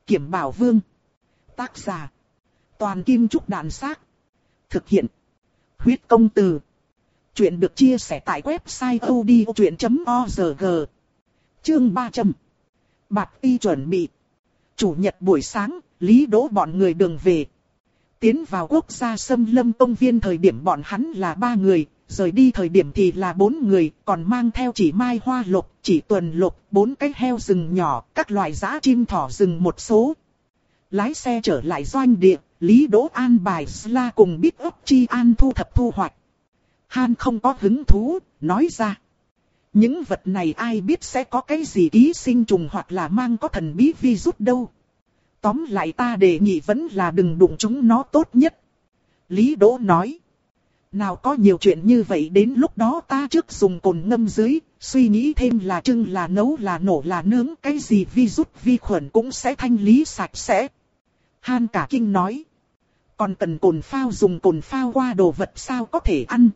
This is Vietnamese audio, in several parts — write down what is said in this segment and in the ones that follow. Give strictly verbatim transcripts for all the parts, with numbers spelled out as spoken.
Kiểm Bảo Vương. Tác giả. Toàn Kim Trúc Đàn Xác. Thực hiện. Huyết Công Từ. Chuyện được chia sẻ tại website odchuyện chấm org. Chương ba trăm. Bạt y chuẩn bị. Chủ nhật buổi sáng, Lý Đỗ bọn người đường về. Tiến vào quốc gia Xâm Lâm công viên thời điểm bọn hắn là ba người, rời đi thời điểm thì là bốn người, còn mang theo chỉ mai hoa lộc, chỉ tuần lộc, bốn cái heo rừng nhỏ, các loại dã chim thỏ rừng một số. Lái xe trở lại doanh địa, Lý Đỗ an bài Sla cùng Big Up Chi An thu thập thu hoạch. Han không có hứng thú, nói ra. Những vật này ai biết sẽ có cái gì ký sinh trùng hoặc là mang có thần bí virus đâu. Tóm lại ta đề nghị vẫn là đừng đụng chúng nó tốt nhất. Lý Đỗ nói. Nào có nhiều chuyện như vậy, đến lúc đó ta trước dùng cồn ngâm dưới, suy nghĩ thêm là trưng là nấu là nổ là nướng, cái gì virus vi khuẩn cũng sẽ thanh lý sạch sẽ. Han cả kinh nói. Còn cần cồn phao, dùng cồn phao qua đồ vật sao có thể ăn.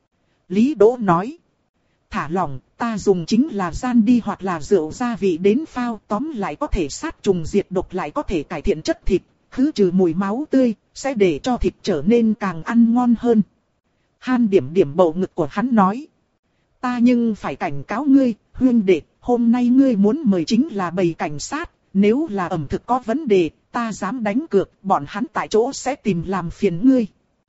Lý Đỗ nói. Thả lỏng, ta dùng chính là gian đi hoặc là rượu gia vị đến phao, tóm lại có thể sát trùng diệt độc, lại có thể cải thiện chất thịt, khứ trừ mùi máu tươi, sẽ để cho thịt trở nên càng ăn ngon hơn. Han điểm điểm bầu ngực của hắn nói. Ta nhưng phải cảnh cáo ngươi, huynh đệ, hôm nay ngươi muốn mời chính là bầy cảnh sát, nếu là ẩm thực có vấn đề, ta dám đánh cược, bọn hắn tại chỗ sẽ tìm làm phiền ngươi.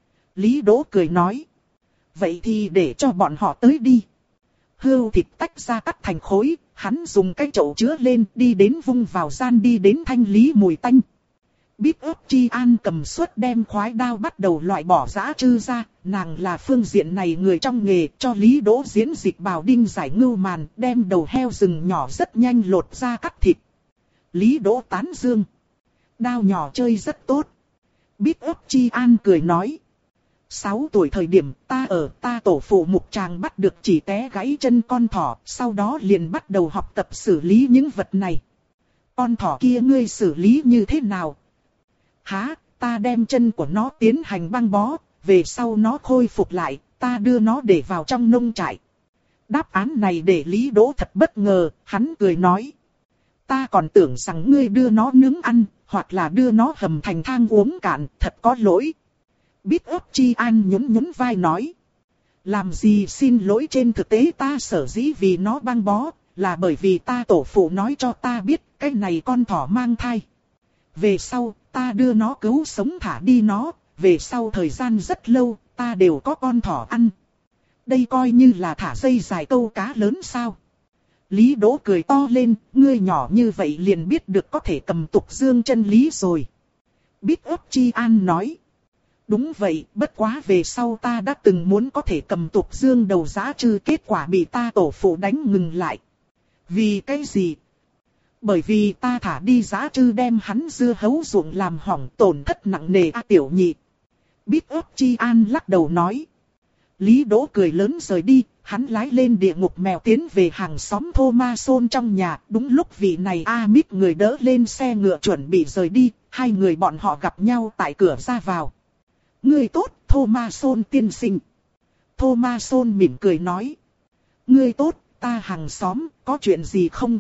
Lý Đỗ cười nói. Vậy thì để cho bọn họ tới đi. Hươu thịt tách ra cắt thành khối, hắn dùng cái chậu chứa lên, đi đến vung vào gian đi đến thanh lý mùi tanh. Big Up Chi An cầm suất đem khoái đao bắt đầu loại bỏ dã trư ra, nàng là phương diện này người trong nghề, cho Lý Đỗ diễn dịch bào đinh giải ngưu màn, đem đầu heo rừng nhỏ rất nhanh lột ra cắt thịt. Lý Đỗ tán dương. Đao nhỏ chơi rất tốt. Big Up Chi An cười nói. Sáu tuổi thời điểm ta ở ta tổ phụ mục tràng bắt được chỉ té gãy chân con thỏ, sau đó liền bắt đầu học tập xử lý những vật này. Con thỏ kia ngươi xử lý như thế nào? Hả, ta đem chân của nó tiến hành băng bó, về sau nó khôi phục lại, ta đưa nó để vào trong nông trại. Đáp án này để Lý Đỗ thật bất ngờ, hắn cười nói. Ta còn tưởng rằng ngươi đưa nó nướng ăn, hoặc là đưa nó hầm thành thang uống cạn, thật có lỗi. Big Up Chi An nhún nhún vai nói. Làm gì xin lỗi, trên thực tế ta sở dĩ vì nó băng bó, là bởi vì ta tổ phụ nói cho ta biết, cái này con thỏ mang thai. Về sau, ta đưa nó cứu sống thả đi nó, về sau thời gian rất lâu, ta đều có con thỏ ăn. Đây coi như là thả dây dài câu cá lớn sao. Lý Đỗ cười to lên, ngươi nhỏ như vậy liền biết được có thể cầm tục dương chân lý rồi. Big Up Chi An nói. Đúng vậy, bất quá về sau ta đã từng muốn có thể cầm tục dương đầu dã trư, kết quả bị ta tổ phụ đánh ngừng lại. Vì cái gì? Bởi vì ta thả đi dã trư đem hắn dưa hấu ruộng làm hỏng, tổn thất nặng nề a tiểu nhị. Big Up Chi An lắc đầu nói. Lý Đỗ cười lớn rời đi, hắn lái lên địa ngục mèo tiến về hàng xóm Thomason trong nhà. Đúng lúc vị này Amit người đỡ lên xe ngựa chuẩn bị rời đi, hai người bọn họ gặp nhau tại cửa ra vào. Ngươi tốt, Thomason tiên sinh. Thomason mỉm cười nói. Ngươi tốt, ta hàng xóm, có chuyện gì không?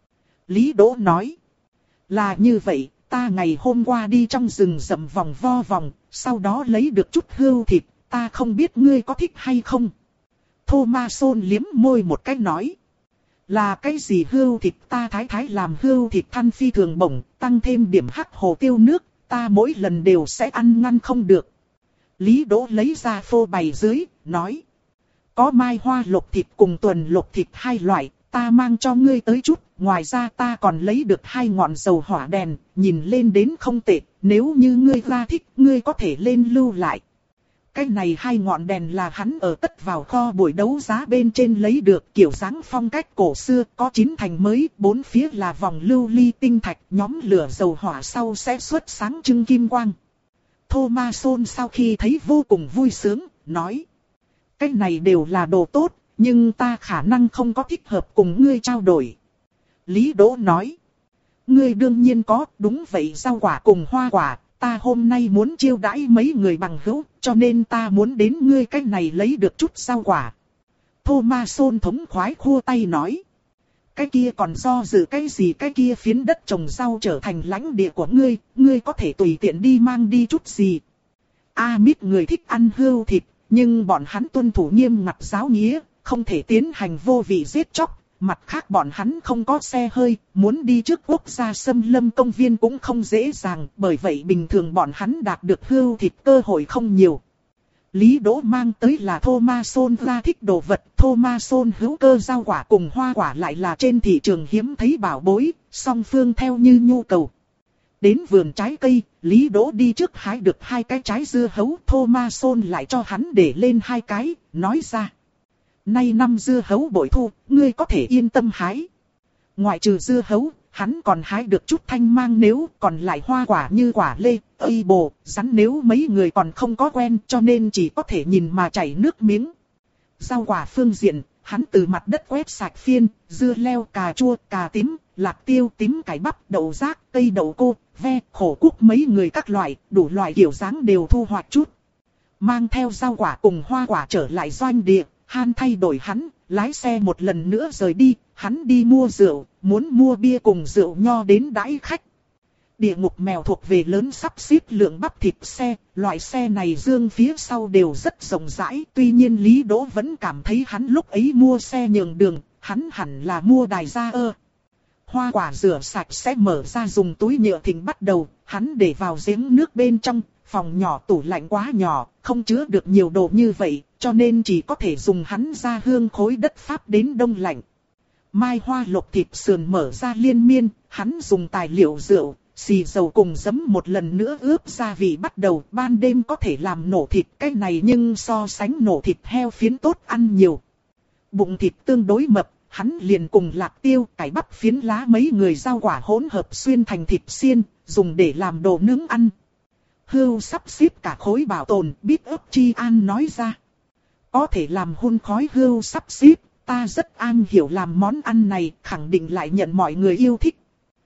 Lý Đỗ nói. Là như vậy, ta ngày hôm qua đi trong rừng rậm vòng vo vòng, sau đó lấy được chút hươu thịt, ta không biết ngươi có thích hay không? Thomason liếm môi một cái nói. Là cái gì hươu thịt? Ta thái thái làm hươu thịt than phi thường bổng, tăng thêm điểm hắc hồ tiêu nước, ta mỗi lần đều sẽ ăn ngăn không được. Lý Đỗ lấy ra phô bày dưới, nói. Có mai hoa lộc thịt cùng tuần lộc thịt hai loại, ta mang cho ngươi tới chút. Ngoài ra ta còn lấy được hai ngọn dầu hỏa đèn, nhìn lên đến không tệ, nếu như ngươi ra thích, ngươi có thể lên lưu lại. Cái này hai ngọn đèn là hắn ở tất vào kho buổi đấu giá bên trên lấy được, kiểu dáng phong cách cổ xưa, có chín thành mới, bốn phía là vòng lưu ly tinh thạch, nhóm lửa dầu hỏa sau sẽ xuất sáng trưng kim quang. Thomason sau khi thấy vô cùng vui sướng, nói. Cái này đều là đồ tốt, nhưng ta khả năng không có thích hợp cùng ngươi trao đổi. Lý Đỗ nói. Ngươi đương nhiên có, đúng vậy, rau quả cùng hoa quả, ta hôm nay muốn chiêu đãi mấy người bằng hữu, cho nên ta muốn đến ngươi cái này lấy được chút rau quả. Thomason thống khoái khua tay nói. cái kia còn do dự cái gì, cái kia phiến đất trồng rau trở thành lãnh địa của ngươi, ngươi có thể tùy tiện đi mang đi chút gì. A Mít người thích ăn hươu thịt, nhưng bọn hắn tuân thủ nghiêm ngặt giáo nghĩa, không thể tiến hành vô vị giết chóc. Mặt khác bọn hắn không có xe hơi, muốn đi trước quốc gia xâm lâm công viên cũng không dễ dàng, bởi vậy bình thường bọn hắn đạt được hươu thịt cơ hội không nhiều. Lý Đỗ mang tới là Thomason ra thích đồ vật, Thomason hữu cơ rau quả cùng hoa quả lại là trên thị trường hiếm thấy bảo bối, song phương theo như nhu cầu. Đến vườn trái cây, Lý Đỗ đi trước hái được hai cái trái dưa hấu, Thomason lại cho hắn để lên hai cái, nói ra. Nay năm dưa hấu bội thu, ngươi có thể yên tâm hái. Ngoại trừ dưa hấu, hắn còn hái được chút thanh mang, nếu còn lại hoa quả như quả lê, ây bồ, rắn nếu mấy người còn không có quen cho nên chỉ có thể nhìn mà chảy nước miếng. Rau quả phương diện, hắn từ mặt đất quét sạch phiên, dưa leo, cà chua, cà tím, lạc tiêu, tím cải bắp, đậu rác, cây đậu cô, ve, khổ cúc mấy người các loại, đủ loại kiểu dáng đều thu hoạch chút. Mang theo rau quả cùng hoa quả trở lại doanh địa. Han thay đổi hắn, lái xe một lần nữa rời đi, hắn đi mua rượu, muốn mua bia cùng rượu nho đến đãi khách. Địa ngục mèo thuộc về lớn sắp xếp lượng bắp thịt xe, loại xe này dương phía sau đều rất rộng rãi. Tuy nhiên Lý Đỗ vẫn cảm thấy hắn lúc ấy mua xe nhường đường, hắn hẳn là mua đài gia ơ. Hoa quả rửa sạch sẽ mở ra dùng túi nhựa thình bắt đầu, hắn để vào giếng nước bên trong. Phòng nhỏ tủ lạnh quá nhỏ, không chứa được nhiều đồ như vậy, cho nên chỉ có thể dùng hắn ra hương khối đất Pháp đến đông lạnh. Mai hoa lộc thịt sườn mở ra liên miên, hắn dùng tài liệu rượu, xì dầu cùng giấm một lần nữa ướp gia vị bắt đầu. Ban đêm có thể làm nổ thịt cái này nhưng so sánh nổ thịt heo phiến tốt ăn nhiều. Bụng thịt tương đối mập, hắn liền cùng lạc tiêu, cải bắp phiến lá mấy người rau quả hỗn hợp xuyên thành thịt xiên, dùng để làm đồ nướng ăn. Hươu sắp xếp cả khối bảo tồn, biết ấp chi an nói ra. Có thể làm hun khói hươu sắp xếp, ta rất an hiểu làm món ăn này, khẳng định lại nhận mọi người yêu thích.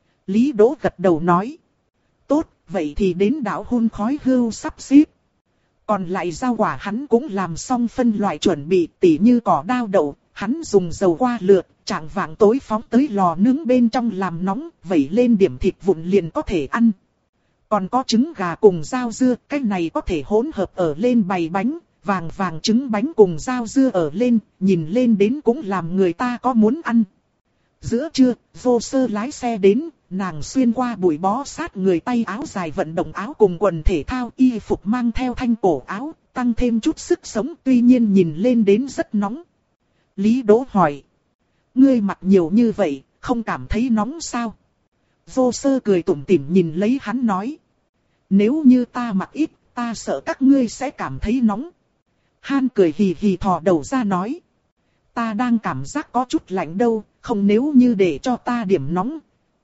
Lý Đỗ gật đầu nói. Tốt, vậy thì đến đảo hun khói hươu sắp xếp. Còn lại rau quả hắn cũng làm xong phân loại chuẩn bị, tỉ như cỏ đao đậu, hắn dùng dầu qua lượt, chạng vạng tối phóng tới lò nướng bên trong làm nóng, vẩy lên điểm thịt vụn liền có thể ăn. Còn có trứng gà cùng rau dưa, cái này có thể hỗn hợp ở lên bày bánh, vàng vàng trứng bánh cùng rau dưa ở lên, nhìn lên đến cũng làm người ta có muốn ăn. Giữa trưa, vô sơ lái xe đến, nàng xuyên qua bụi bó sát người tay áo dài vận động áo cùng quần thể thao y phục mang theo thanh cổ áo, tăng thêm chút sức sống tuy nhiên nhìn lên đến rất nóng. Lý Đỗ hỏi, ngươi mặc nhiều như vậy, không cảm thấy nóng sao? Vô sơ cười tủm tỉm nhìn lấy hắn nói. Nếu như ta mặc ít, ta sợ các ngươi sẽ cảm thấy nóng. Han cười hì hì thò đầu ra nói. Ta đang cảm giác có chút lạnh đâu, không nếu như để cho ta điểm nóng.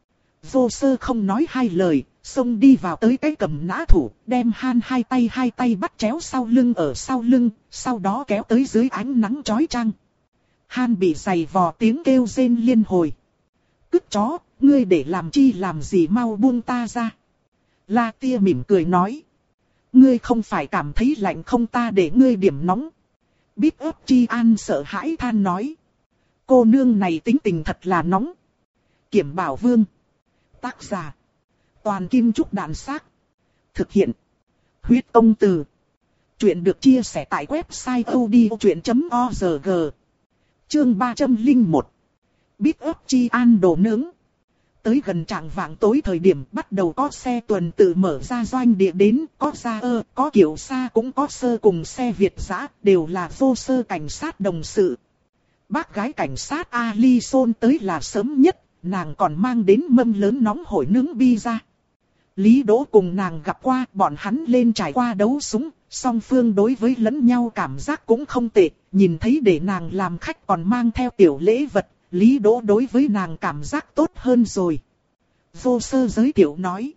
Vô sơ không nói hai lời, xông đi vào tới cái cầm nã thủ, đem Han hai tay hai tay bắt chéo sau lưng ở sau lưng, sau đó kéo tới dưới ánh nắng chói chang. Han bị giày vò tiếng kêu rên liên hồi. Cứt chó, ngươi để làm chi làm gì mau buông ta ra. La Tia mỉm cười nói. Ngươi không phải cảm thấy lạnh không, ta để ngươi điểm nóng. Biết ấp chi an sợ hãi than nói. Cô nương này tính tình thật là nóng. Kiểm Bảo Vương. Tác giả. Toàn Kim Trúc Đàn Xác. Thực hiện. Huyết Công Từ. Chuyện được chia sẻ tại website odchuyện chấm org. Chương ba trăm lẻ một. Biết ấp chi an đồ nướng. Tới gần trạng vạng tối thời điểm bắt đầu có xe tuần tự mở ra doanh địa đến, có Gia ơ, có Kiểu Sa cũng có Sơ cùng xe Việt dã, đều là vô sơ cảnh sát đồng sự. Bác gái cảnh sát Alison tới là sớm nhất, nàng còn mang đến mâm lớn nóng hổi nướng bi ra. Lý Đỗ cùng nàng gặp qua, bọn hắn lên trải qua đấu súng, song phương đối với lẫn nhau cảm giác cũng không tệ, nhìn thấy để nàng làm khách còn mang theo tiểu lễ vật. Lý Đỗ đối với nàng cảm giác tốt hơn rồi. Vô sơ giới thiệu nói.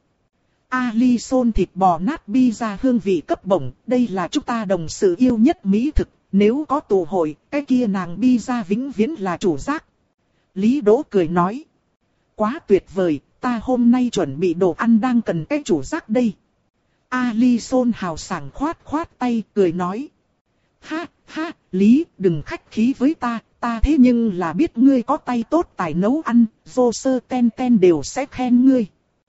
Alison thịt bò nát pizza hương vị cấp bổng, đây là chúng ta đồng sự yêu nhất mỹ thực. Nếu có tụ hội, cái kia nàng pizza vĩnh viễn là chủ giác. Lý Đỗ cười nói. Quá tuyệt vời, ta hôm nay chuẩn bị đồ ăn đang cần cái chủ giác đây. Alison hào sảng khoát khoát tay cười nói. Ha, ha, Lý, đừng khách khí với ta, ta thế nhưng là biết ngươi có tay tốt tài nấu ăn, Vô Sơ ten ten đều sẽ khen ngươi.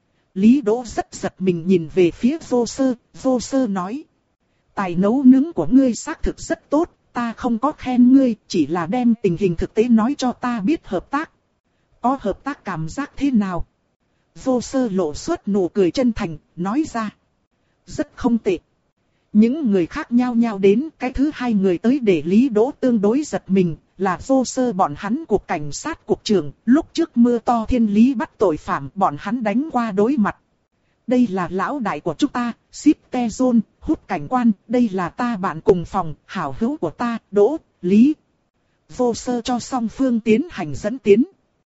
Lý Đỗ rất giật mình nhìn về phía Vô Sơ, Vô Sơ nói. Tài nấu nướng của ngươi xác thực rất tốt, ta không có khen ngươi, chỉ là đem tình hình thực tế nói cho ta biết hợp tác. Có hợp tác cảm giác thế nào? Vô Sơ lộ xuất nụ cười chân thành, nói ra. Rất không tệ. Những người khác nhao nhao đến, cái thứ hai người tới để Lý Đỗ tương đối giật mình, là Vô Sơ bọn hắn cục cảnh sát cục trưởng, lúc trước mưa to thiên lý bắt tội phạm, bọn hắn đánh qua đối mặt. Đây là lão đại của chúng ta, Ship Tezon, Hút cảnh quan, đây là ta bạn cùng phòng, hảo hữu của ta, Đỗ, Lý. Vô Sơ cho song phương tiến hành dẫn tiến.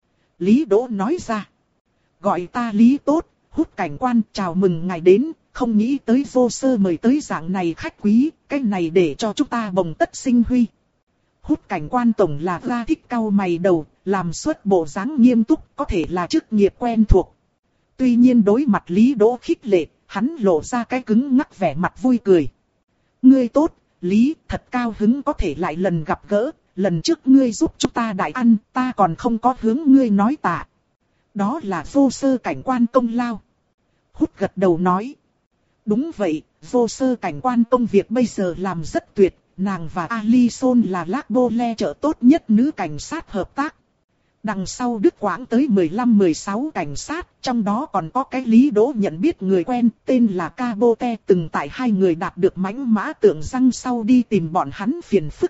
Lý Đỗ nói ra. Gọi ta Lý tốt, Hút cảnh quan, chào mừng ngài đến, không nghĩ tới Vô Sơ mời tới dạng này khách quý, cái này để cho chúng ta bồng tất sinh huy. Hút cảnh quan tổng là ra thích cau mày đầu, làm suốt bộ dáng nghiêm túc, có thể là chức nghiệp quen thuộc. Tuy nhiên đối mặt Lý Đỗ khích lệ, hắn lộ ra cái cứng ngắc vẻ mặt vui cười. Ngươi tốt, Lý, thật cao hứng có thể lại lần gặp gỡ, lần trước ngươi giúp chúng ta đại ăn, ta còn không có hướng ngươi nói tạ. Đó là Vô Sơ cảnh quan công lao. Hút gật đầu nói. Đúng vậy, Vô Sơ cảnh quan công việc bây giờ làm rất tuyệt, nàng và Alison là Lác Bô Le trợ tốt nhất nữ cảnh sát hợp tác. Đằng sau Đức Quãng tới mười lăm mười sáu cảnh sát, trong đó còn có cái Lý Đỗ nhận biết người quen, tên là Cabote, từng tại hai người đạt được mãnh mã tượng răng sau đi tìm bọn hắn phiền phức.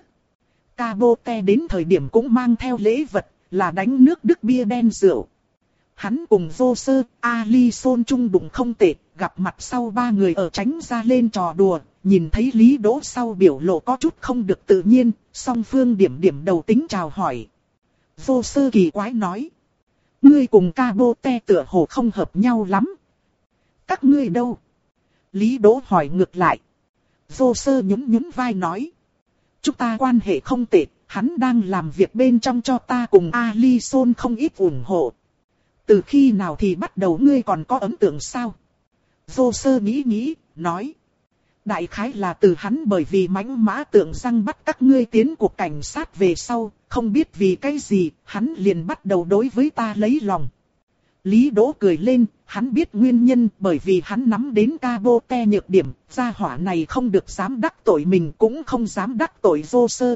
Cabote đến thời điểm cũng mang theo lễ vật, là đánh nước Đức bia đen rượu. Hắn cùng Vô Sơ, Alison chung đụng không tệ, gặp mặt sau ba người ở tránh ra lên trò đùa, nhìn thấy Lý Đỗ sau biểu lộ có chút không được tự nhiên, song phương điểm điểm đầu tính chào hỏi. Vô Sơ kỳ quái nói. Ngươi cùng Cabote tựa hồ không hợp nhau lắm. Các ngươi đâu? Lý Đỗ hỏi ngược lại. Vô Sơ nhún nhún vai nói. Chúng ta quan hệ không tệ, hắn đang làm việc bên trong cho ta cùng Alison không ít ủng hộ. Từ khi nào thì bắt đầu ngươi còn có ấn tượng sao? Vô Sơ nghĩ nghĩ, nói. Đại khái là từ hắn bởi vì mãnh mã tượng răng bắt các ngươi tiến cuộc cảnh sát về sau, không biết vì cái gì, hắn liền bắt đầu đối với ta lấy lòng. Lý Đỗ cười lên, hắn biết nguyên nhân bởi vì hắn nắm đến Cabote nhược điểm, gia hỏa này không được dám đắc tội mình cũng không dám đắc tội Vô Sơ.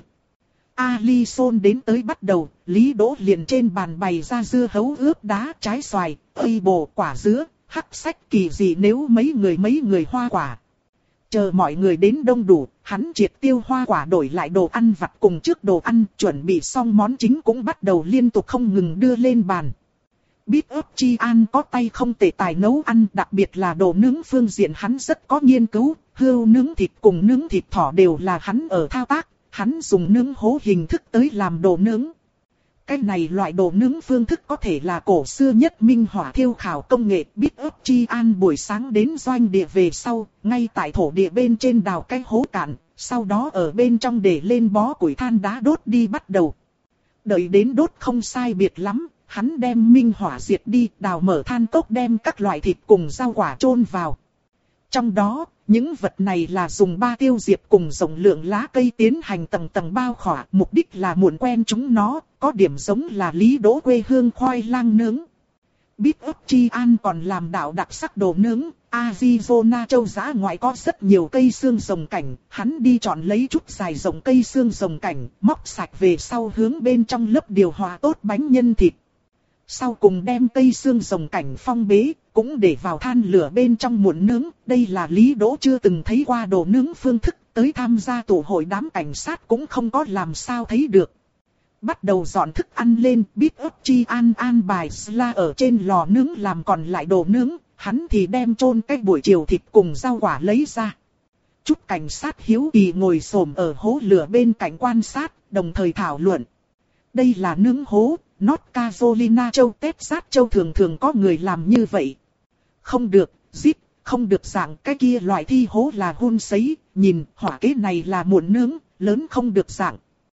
Alison đến tới bắt đầu, Lý Đỗ liền trên bàn bày ra dưa hấu ướp đá, trái xoài, ây bồ, quả dứa, hắc sách kỳ dị nếu mấy người mấy người hoa quả. Chờ mọi người đến đông đủ, hắn triệt tiêu hoa quả đổi lại đồ ăn vặt cùng trước đồ ăn, chuẩn bị xong món chính cũng bắt đầu liên tục không ngừng đưa lên bàn. Beef ớt chi an có tay không tệ tài nấu ăn, đặc biệt là đồ nướng phương diện hắn rất có nghiên cứu, hươu nướng thịt cùng nướng thịt thỏ đều là hắn ở thao tác, hắn dùng nướng hố hình thức tới làm đồ nướng. Cái này loại đồ nướng phương thức có thể là cổ xưa nhất minh hỏa thiêu khảo công nghệ. Biết ớt chi an buổi sáng đến doanh địa về sau, ngay tại thổ địa bên trên đào cái hố cạn, sau đó ở bên trong để lên bó củi than đá đốt đi bắt đầu. Đợi đến đốt không sai biệt lắm, hắn đem minh hỏa diệt đi, đào mở than cốc đem các loại thịt cùng rau quả chôn vào. Trong đó, những vật này là dùng ba tiêu diệp cùng rộng lượng lá cây tiến hành tầng tầng bao khỏa, mục đích là muốn quen chúng nó, có điểm giống là Lý Đỗ quê hương khoai lang nướng. Beef ớt chi an còn làm đạo đặc sắc đồ nướng, Arizona châu giã ngoại có rất nhiều cây xương rồng cảnh, hắn đi chọn lấy chút dài rồng cây xương rồng cảnh, móc sạch về sau hướng bên trong lớp điều hòa tốt bánh nhân thịt. Sau cùng đem cây xương rồng cảnh phong bế, cũng để vào than lửa bên trong muỗng nướng. Đây là Lý Đỗ chưa từng thấy qua đồ nướng phương thức, tới tham gia tụ hội đám cảnh sát cũng không có làm sao thấy được. Bắt đầu dọn thức ăn lên, Beef ớt chi an an bài Sla ở trên lò nướng làm còn lại đồ nướng, hắn thì đem chôn cái buổi chiều thịt cùng rau quả lấy ra. Chút cảnh sát hiếu kỳ ngồi xổm ở hố lửa bên cạnh quan sát, đồng thời thảo luận. Đây là nướng hố, North Carolina châu Texas châu thường thường có người làm như vậy. Không được, zip, không được dạng cái kia loại thi hố là hun sấy, nhìn hỏa kế này là muỗng nướng, lớn không được dạng.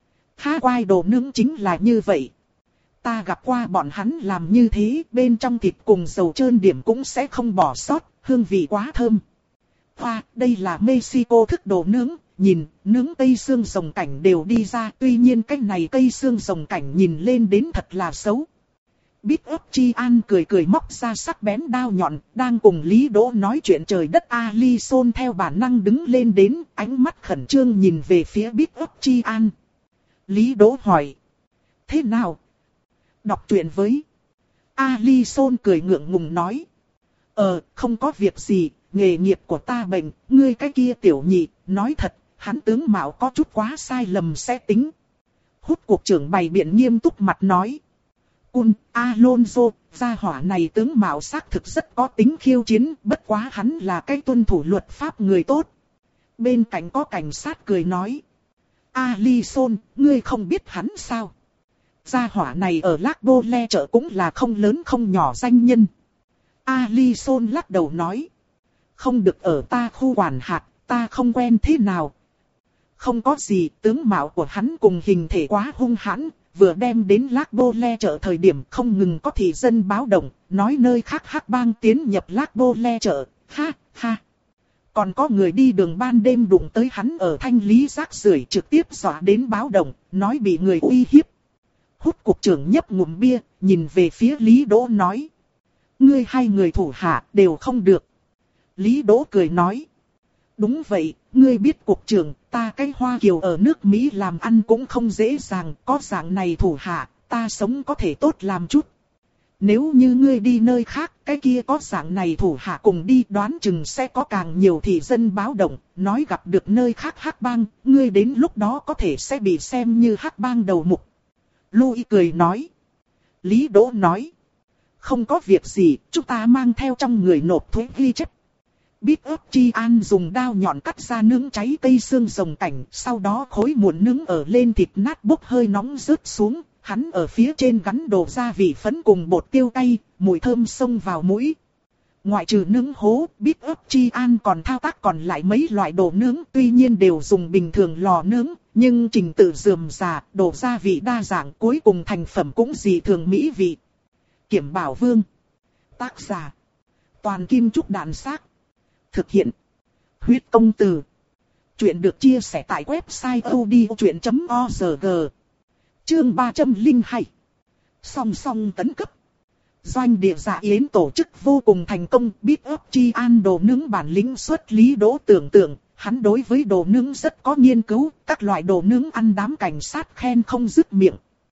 Hawaii đồ nướng chính là như vậy. Ta gặp qua bọn hắn làm như thế, bên trong thịt cùng dầu trơn điểm cũng sẽ không bỏ sót, hương vị quá thơm. Hoa, đây là Mexico thức đồ nướng, nhìn, nướng cây xương rồng cảnh đều đi ra, tuy nhiên cái này cây xương rồng cảnh nhìn lên đến thật là xấu. Bít ấp Chi An cười cười móc ra sắc bén đao nhọn, đang cùng Lý Đỗ nói chuyện trời đất. Alison theo bản năng đứng lên đến, ánh mắt khẩn trương nhìn về phía Bít ấp Chi An. Lý Đỗ hỏi. Thế nào? Đọc truyện với. Alison cười ngượng ngùng nói. Ờ, không có việc gì, nghề nghiệp của ta bệnh, ngươi cái kia tiểu nhị, nói thật, hắn tướng mạo có chút quá sai lầm sẽ tính. Hút cuộc trưởng bày biện nghiêm túc mặt nói. Cun, Alonso, gia hỏa này tướng mạo xác thực rất có tính khiêu chiến, bất quá hắn là cái tuân thủ luật pháp người tốt. Bên cạnh có cảnh sát cười nói. Alison, ngươi không biết hắn sao? Gia hỏa này ở Lac Bole chợ cũng là không lớn không nhỏ danh nhân. Alison lắc đầu nói. Không được ở ta khu quản hạt, ta không quen thế nào. Không có gì, tướng mạo của hắn cùng hình thể quá hung hãn, vừa đem đến Lac Bole chợ thời điểm không ngừng có thị dân báo động, nói nơi khác hắc bang tiến nhập Lac Bole chợ, ha, ha. Còn có người đi đường ban đêm đụng tới hắn ở thanh lý rác rưởi trực tiếp dọa đến báo động, nói bị người uy hiếp. Hút cục trưởng nhấp ngụm bia, nhìn về phía Lý Đỗ nói. Ngươi hai người thủ hạ đều không được. Lý Đỗ cười nói. Đúng vậy, ngươi biết cục trưởng, ta cái Hoa Kiều ở nước Mỹ làm ăn cũng không dễ dàng, có dạng này thủ hạ, ta sống có thể tốt làm chút. Nếu như ngươi đi nơi khác, cái kia có dạng này thủ hạ cùng đi đoán chừng sẽ có càng nhiều thị dân báo động, nói gặp được nơi khác hắc bang, ngươi đến lúc đó có thể sẽ bị xem như hắc bang đầu mục. Louis cười nói. Lý Đỗ nói. Không có việc gì, chúng ta mang theo trong người nộp thuế ghi chép. Bít ấp Chi An dùng dao nhọn cắt ra nướng cháy cây xương rồng cảnh, sau đó khối muỗng nướng ở lên thịt nát bốc hơi nóng rớt xuống, hắn ở phía trên gắn đồ gia vị phấn cùng bột tiêu cay, mùi thơm xông vào mũi. Ngoại trừ nướng hố, Bít ấp Chi An còn thao tác còn lại mấy loại đồ nướng, tuy nhiên đều dùng bình thường lò nướng, nhưng trình tự rườm rà, đồ gia vị đa dạng, cuối cùng thành phẩm cũng dị thường mỹ vị. Kiểm Bảo Vương. Tác giả. Toàn Kim Trúc Đạn Xác. Thực hiện. Huyết Công Từ. Chuyện được chia sẻ tại website odchuyện chấm org. Chương ba trăm lẻ hai. Song song tấn cấp. Doanh địa dạ yến tổ chức vô cùng thành công. Bít ấp Chi An đồ nướng bản lĩnh xuất Lý Đỗ tưởng tượng. Hắn đối với đồ nướng rất có nghiên cứu. Các loại đồ nướng ăn đám cảnh sát khen không dứt miệng.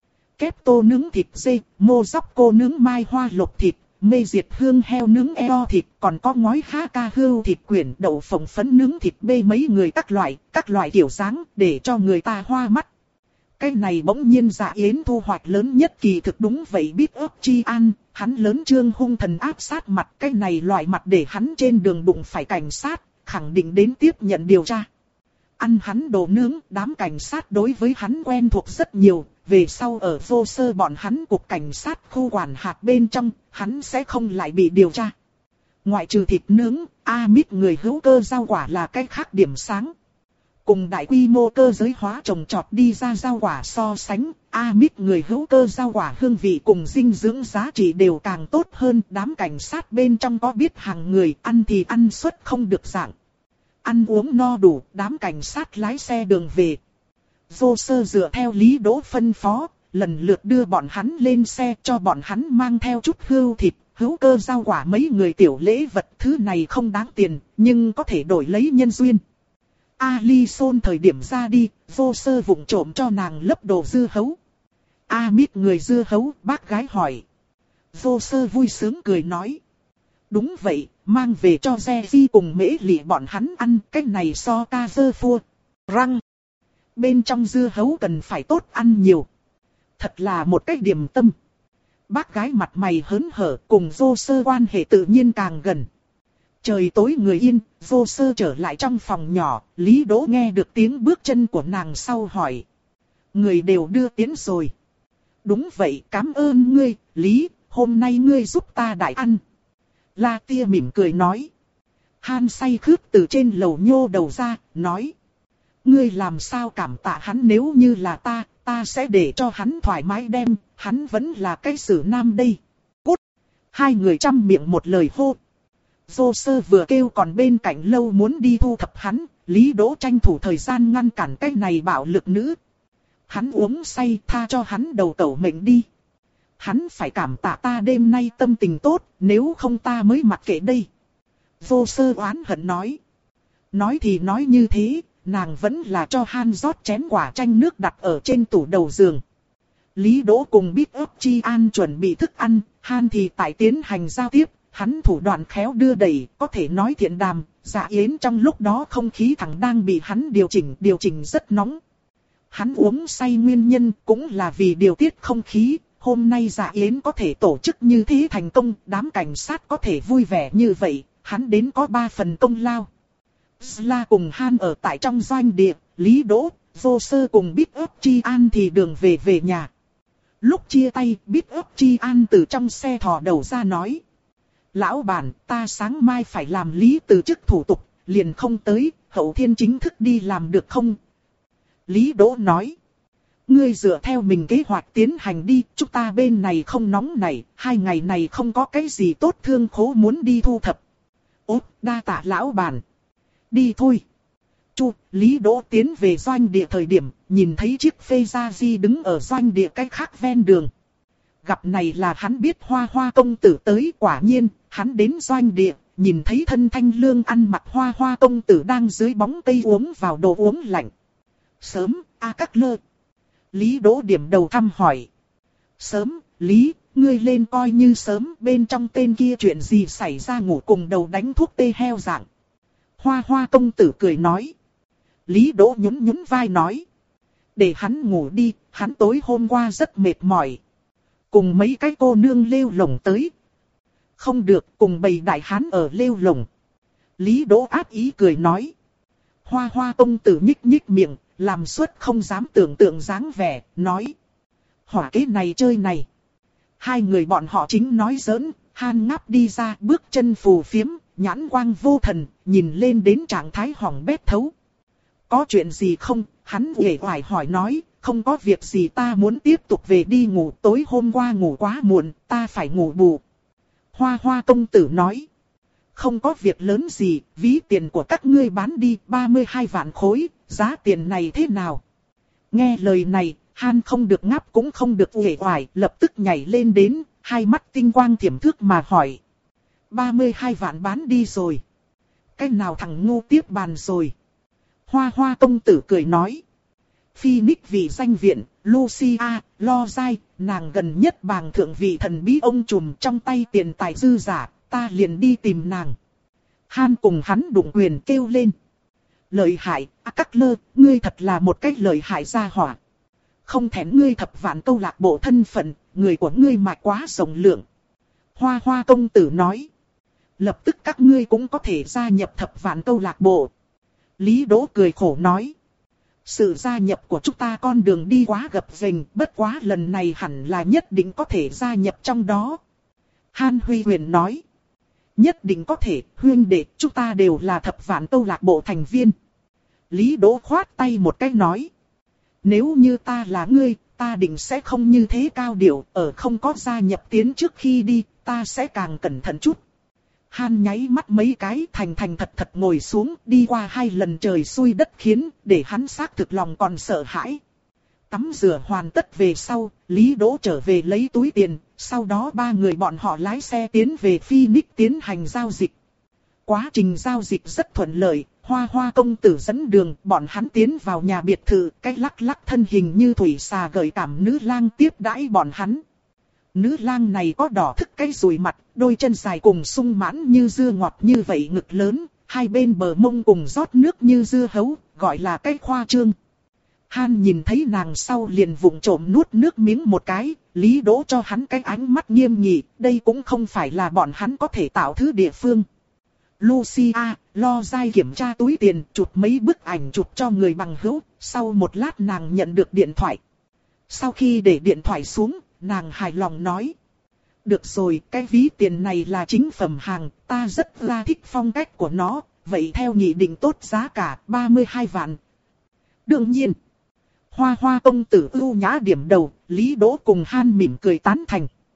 Kép tô nướng thịt dê, mô dóc cô nướng mai hoa lộc thịt, mê diệt hương heo nướng eo thịt, còn có ngói ha ca hươu thịt quyển, đậu phộng phấn nướng thịt bê mấy người các loại, các loại kiểu dáng, để cho người ta hoa mắt. Cái này bỗng nhiên dạ yến thu hoạch lớn nhất kỳ thực đúng vậy. Bít ấp Chi An, hắn lớn trương hung thần áp sát mặt, cái này loại mặt để hắn trên đường đụng phải cảnh sát, khẳng định đến tiếp nhận điều tra. Ăn hắn đồ nướng, đám cảnh sát đối với hắn quen thuộc rất nhiều. Về sau ở vô sơ bọn hắn cục cảnh sát khu quản hạt bên trong, hắn sẽ không lại bị điều tra. Ngoại trừ thịt nướng, Amip người hữu cơ rau quả là cái khác điểm sáng. Cùng đại quy mô cơ giới hóa trồng trọt đi ra rau quả so sánh, Amip người hữu cơ rau quả hương vị cùng dinh dưỡng giá trị đều càng tốt hơn. Đám cảnh sát bên trong có biết hàng người ăn thì ăn suất không được dạng. Ăn uống no đủ, đám cảnh sát lái xe đường về. Vô sơ dựa theo Lý Đỗ phân phó, lần lượt đưa bọn hắn lên xe cho bọn hắn mang theo chút hươu thịt, hữu cơ rau quả mấy người tiểu lễ vật. Thứ này không đáng tiền, nhưng có thể đổi lấy nhân duyên. Alison thời điểm ra đi, vô sơ vụng trộm cho nàng lấp đồ dưa hấu. Amip người dưa hấu, bác gái hỏi. Vô sơ vui sướng cười nói. Đúng vậy, mang về cho Jerzy cùng mễ lị bọn hắn ăn, cái này so ca dơ phua. Răng. Bên trong dưa hấu cần phải tốt ăn nhiều. Thật là một cái điểm tâm. Bác gái mặt mày hớn hở, cùng vô sơ quan hệ tự nhiên càng gần. Trời tối người yên, vô sơ trở lại trong phòng nhỏ, Lý Đỗ nghe được tiếng bước chân của nàng sau hỏi. Người đều đưa tiến rồi. Đúng vậy, cảm ơn ngươi, Lý, hôm nay ngươi giúp ta đại ăn. La Tia mỉm cười nói. Han say khướt từ trên lầu nhô đầu ra, nói. Ngươi làm sao cảm tạ hắn, nếu như là ta, ta sẽ để cho hắn thoải mái đem, hắn vẫn là cái xử nam đây. Cút! Hai người chăm miệng một lời hô. Vô sơ vừa kêu còn bên cạnh lâu muốn đi thu thập hắn, Lý Đỗ tranh thủ thời gian ngăn cản cái này bạo lực nữ. Hắn uống say, tha cho hắn đầu cẩu mệnh đi. Hắn phải cảm tạ ta đêm nay tâm tình tốt, nếu không ta mới mặc kệ đây. Vô Sơ oán hận nói. Nói thì nói như thế, nàng vẫn là cho Han rót chén quả chanh nước đặt ở trên tủ đầu giường. Lý Đỗ cùng Bích ấp Chi An chuẩn bị thức ăn, Han thì tại tiến hành giao tiếp, hắn thủ đoạn khéo đưa đẩy, có thể nói thiện đàm. Dạ Yến trong lúc đó không khí thẳng đang bị hắn điều chỉnh, điều chỉnh rất nóng. Hắn uống say nguyên nhân cũng là vì điều tiết không khí. Hôm nay Dạ Yến có thể tổ chức như thế thành công, đám cảnh sát có thể vui vẻ như vậy, hắn đến có ba phần công lao. Sla cùng Han ở tại trong doanh địa, Lý Đỗ, Vô Sơ cùng Bích ấp Chi An thì đường về về nhà. Lúc chia tay, Bích ấp Chi An từ trong xe thò đầu ra nói. Lão bản, ta sáng mai phải làm Lý từ chức thủ tục, liền không tới, Hậu Thiên chính thức đi làm được không? Lý Đỗ nói. Ngươi dựa theo mình kế hoạch tiến hành đi, chúng ta bên này không nóng này, hai ngày này không có cái gì tốt thương khố muốn đi thu thập. Ốt, đa tạ lão bản. Đi thôi. Chu, Lý Đỗ tiến về doanh địa thời điểm, nhìn thấy chiếc phê gia di đứng ở doanh địa cách khác ven đường. Gặp này là hắn biết Hoa Hoa công tử tới, quả nhiên, hắn đến doanh địa, nhìn thấy thân thanh lương ăn mặc Hoa Hoa công tử đang dưới bóng cây uống vào đồ uống lạnh. Sớm, a các lơ. Lý Đỗ điểm đầu thăm hỏi. Sớm, Lý, ngươi lên coi như sớm, bên trong tên kia chuyện gì xảy ra ngủ cùng đầu đánh thuốc tê heo dạng. Hoa Hoa công tử cười nói. Lý Đỗ nhún nhún vai nói. Để hắn ngủ đi, hắn tối hôm qua rất mệt mỏi. Cùng mấy cái cô nương lêu lổng tới. Không được, cùng bầy đại hán ở lêu lổng. Lý Đỗ ác ý cười nói. Hoa Hoa công tử nhích nhích miệng, làm suất không dám tưởng tượng dáng vẻ, nói. Hỏa kế này chơi này. Hai người bọn họ chính nói giỡn, Han ngáp đi ra, bước chân phù phiếm, nhãn quang vô thần, nhìn lên đến trạng thái hỏng bét thấu. Có chuyện gì không? Hắn uể oải hỏi nói, không có việc gì, ta muốn tiếp tục về đi ngủ, tối hôm qua ngủ quá muộn, ta phải ngủ bù. Hoa Hoa công tử nói. Không có việc lớn gì, ví tiền của các ngươi bán đi ba mươi hai vạn khối, giá tiền này thế nào? Nghe lời này, Han không được ngáp cũng không được uể oải, lập tức nhảy lên đến, hai mắt tinh quang thiểm thước mà hỏi. ba mươi hai vạn bán đi rồi. Cái nào thằng ngu tiếp bàn rồi? Hoa Hoa công tử cười nói. Phoenix vị danh viện, Lucia, lo dai, nàng gần nhất bàng thượng vị thần bí ông trùm trong tay tiền tài dư giả, ta liền đi tìm nàng. Han cùng hắn đụng quyền kêu lên. Lợi hại, A Các Lơ, ngươi thật là một cái lợi hại gia hỏa. Không thèm ngươi thập vạn câu lạc bộ thân phận, người của ngươi mạch quá rộng lượng. Hoa Hoa công tử nói. Lập tức các ngươi cũng có thể gia nhập thập vạn câu lạc bộ. Lý Đỗ cười khổ nói. Sự gia nhập của chúng ta con đường đi quá gập ghềnh, bất quá lần này hẳn là nhất định có thể gia nhập trong đó. Han Huy Huyền nói. Nhất định có thể, huyên đệ, chúng ta đều là thập vạn câu lạc bộ thành viên. Lý Đỗ khoát tay một cái nói. Nếu như ta là ngươi, ta định sẽ không như thế cao điệu, ở không có gia nhập tiến trước khi đi, ta sẽ càng cẩn thận chút. Han nháy mắt mấy cái, thành thành thật thật ngồi xuống, đi qua hai lần trời xui đất khiến, để hắn xác thực lòng còn sợ hãi. Tắm rửa hoàn tất về sau, Lý Đỗ trở về lấy túi tiền, sau đó ba người bọn họ lái xe tiến về Phoenix tiến hành giao dịch. Quá trình giao dịch rất thuận lợi, Hoa Hoa công tử dẫn đường, bọn hắn tiến vào nhà biệt thự, cái lắc lắc thân hình như thủy xà gợi cảm nữ lang tiếp đãi bọn hắn. Nữ lang này có đỏ thức cái rùi mặt, đôi chân dài cùng sung mãn như dưa ngọt như vậy ngực lớn, hai bên bờ mông cùng rót nước như dưa hấu, gọi là cái khoa trương. Han nhìn thấy nàng sau liền vụng trộm nuốt nước miếng một cái, Lý Đỗ cho hắn cái ánh mắt nghiêm nghị, đây cũng không phải là bọn hắn có thể tạo thứ địa phương. Lucia, lo dai kiểm tra túi tiền, chụp mấy bức ảnh chụp cho người bằng hữu, sau một lát nàng nhận được điện thoại. Sau khi để điện thoại xuống, nàng hài lòng nói. Được rồi, cái ví tiền này là chính phẩm hàng, ta rất là thích phong cách của nó, vậy theo nghị định tốt giá cả ba mươi hai vạn. Đương nhiên, Hoa Hoa công tử ưu nhã điểm đầu, Lý Đỗ cùng Han mỉm cười tán thành.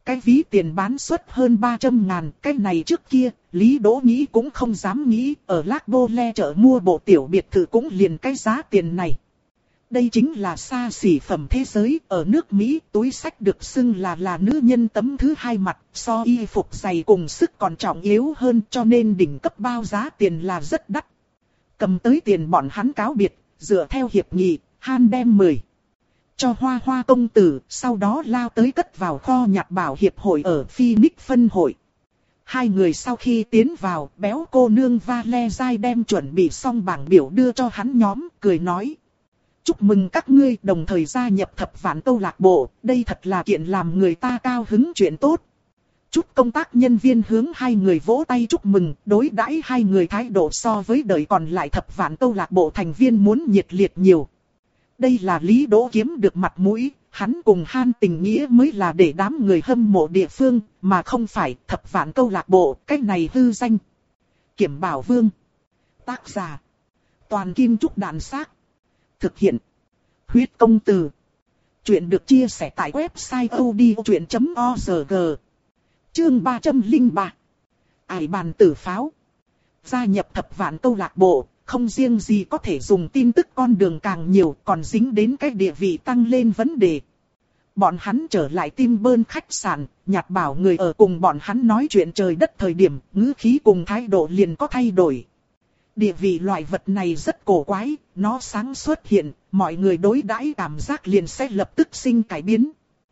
cái ví tiền bán suất hơn ba trăm ngàn, cái này trước kia, Lý Đỗ nghĩ cũng không dám nghĩ, ở Lác Bô Le chợ mua bộ tiểu biệt thự cũng liền cái giá tiền này. Đây chính là xa xỉ phẩm thế giới, ở nước Mỹ túi xách được xưng là là nữ nhân tấm thứ hai mặt, so y phục giày cùng sức còn trọng yếu hơn, cho nên đỉnh cấp bao giá tiền là rất đắt. Cầm tới tiền bọn hắn cáo biệt, dựa theo hiệp nghị, Han đem mười cho Hoa Hoa công tử, sau đó lao tới cất vào kho nhặt bảo hiệp hội ở Phoenix phân hội. Hai người sau khi tiến vào, béo cô nương Valentine đem chuẩn bị xong bảng biểu đưa cho hắn nhóm, cười nói. Chúc mừng các ngươi đồng thời gia nhập thập vạn câu lạc bộ, đây thật là kiện làm người ta cao hứng chuyện tốt. Chút công tác nhân viên hướng hai người vỗ tay chúc mừng, đối đãi hai người thái độ so với đời còn lại thập vạn câu lạc bộ thành viên muốn nhiệt liệt nhiều. Đây là Lý Đỗ kiếm được mặt mũi, hắn cùng Han tình nghĩa mới là để đám người hâm mộ địa phương, mà không phải thập vạn câu lạc bộ, cái này hư danh. Kiểm Bảo Vương. Tác giả. Toàn Kim Trúc Đàn Xác. Thực hiện. Huyết Công Từ. Chuyện được chia sẻ tại website odchuyện chấm org. Chương ba trăm lẻ ba. Ải bàn tử pháo. Gia nhập thập vạn câu lạc bộ, không riêng gì có thể dùng tin tức con đường càng nhiều, còn dính đến cái địa vị tăng lên vấn đề. Bọn hắn trở lại Timber khách sạn, Nhạt Bảo người ở cùng bọn hắn nói chuyện trời đất thời điểm, ngữ khí cùng thái độ liền có thay đổi. Địa vị loại vật này rất cổ quái, nó sáng xuất hiện, mọi người đối đãi cảm giác liền sẽ lập tức sinh cải biến.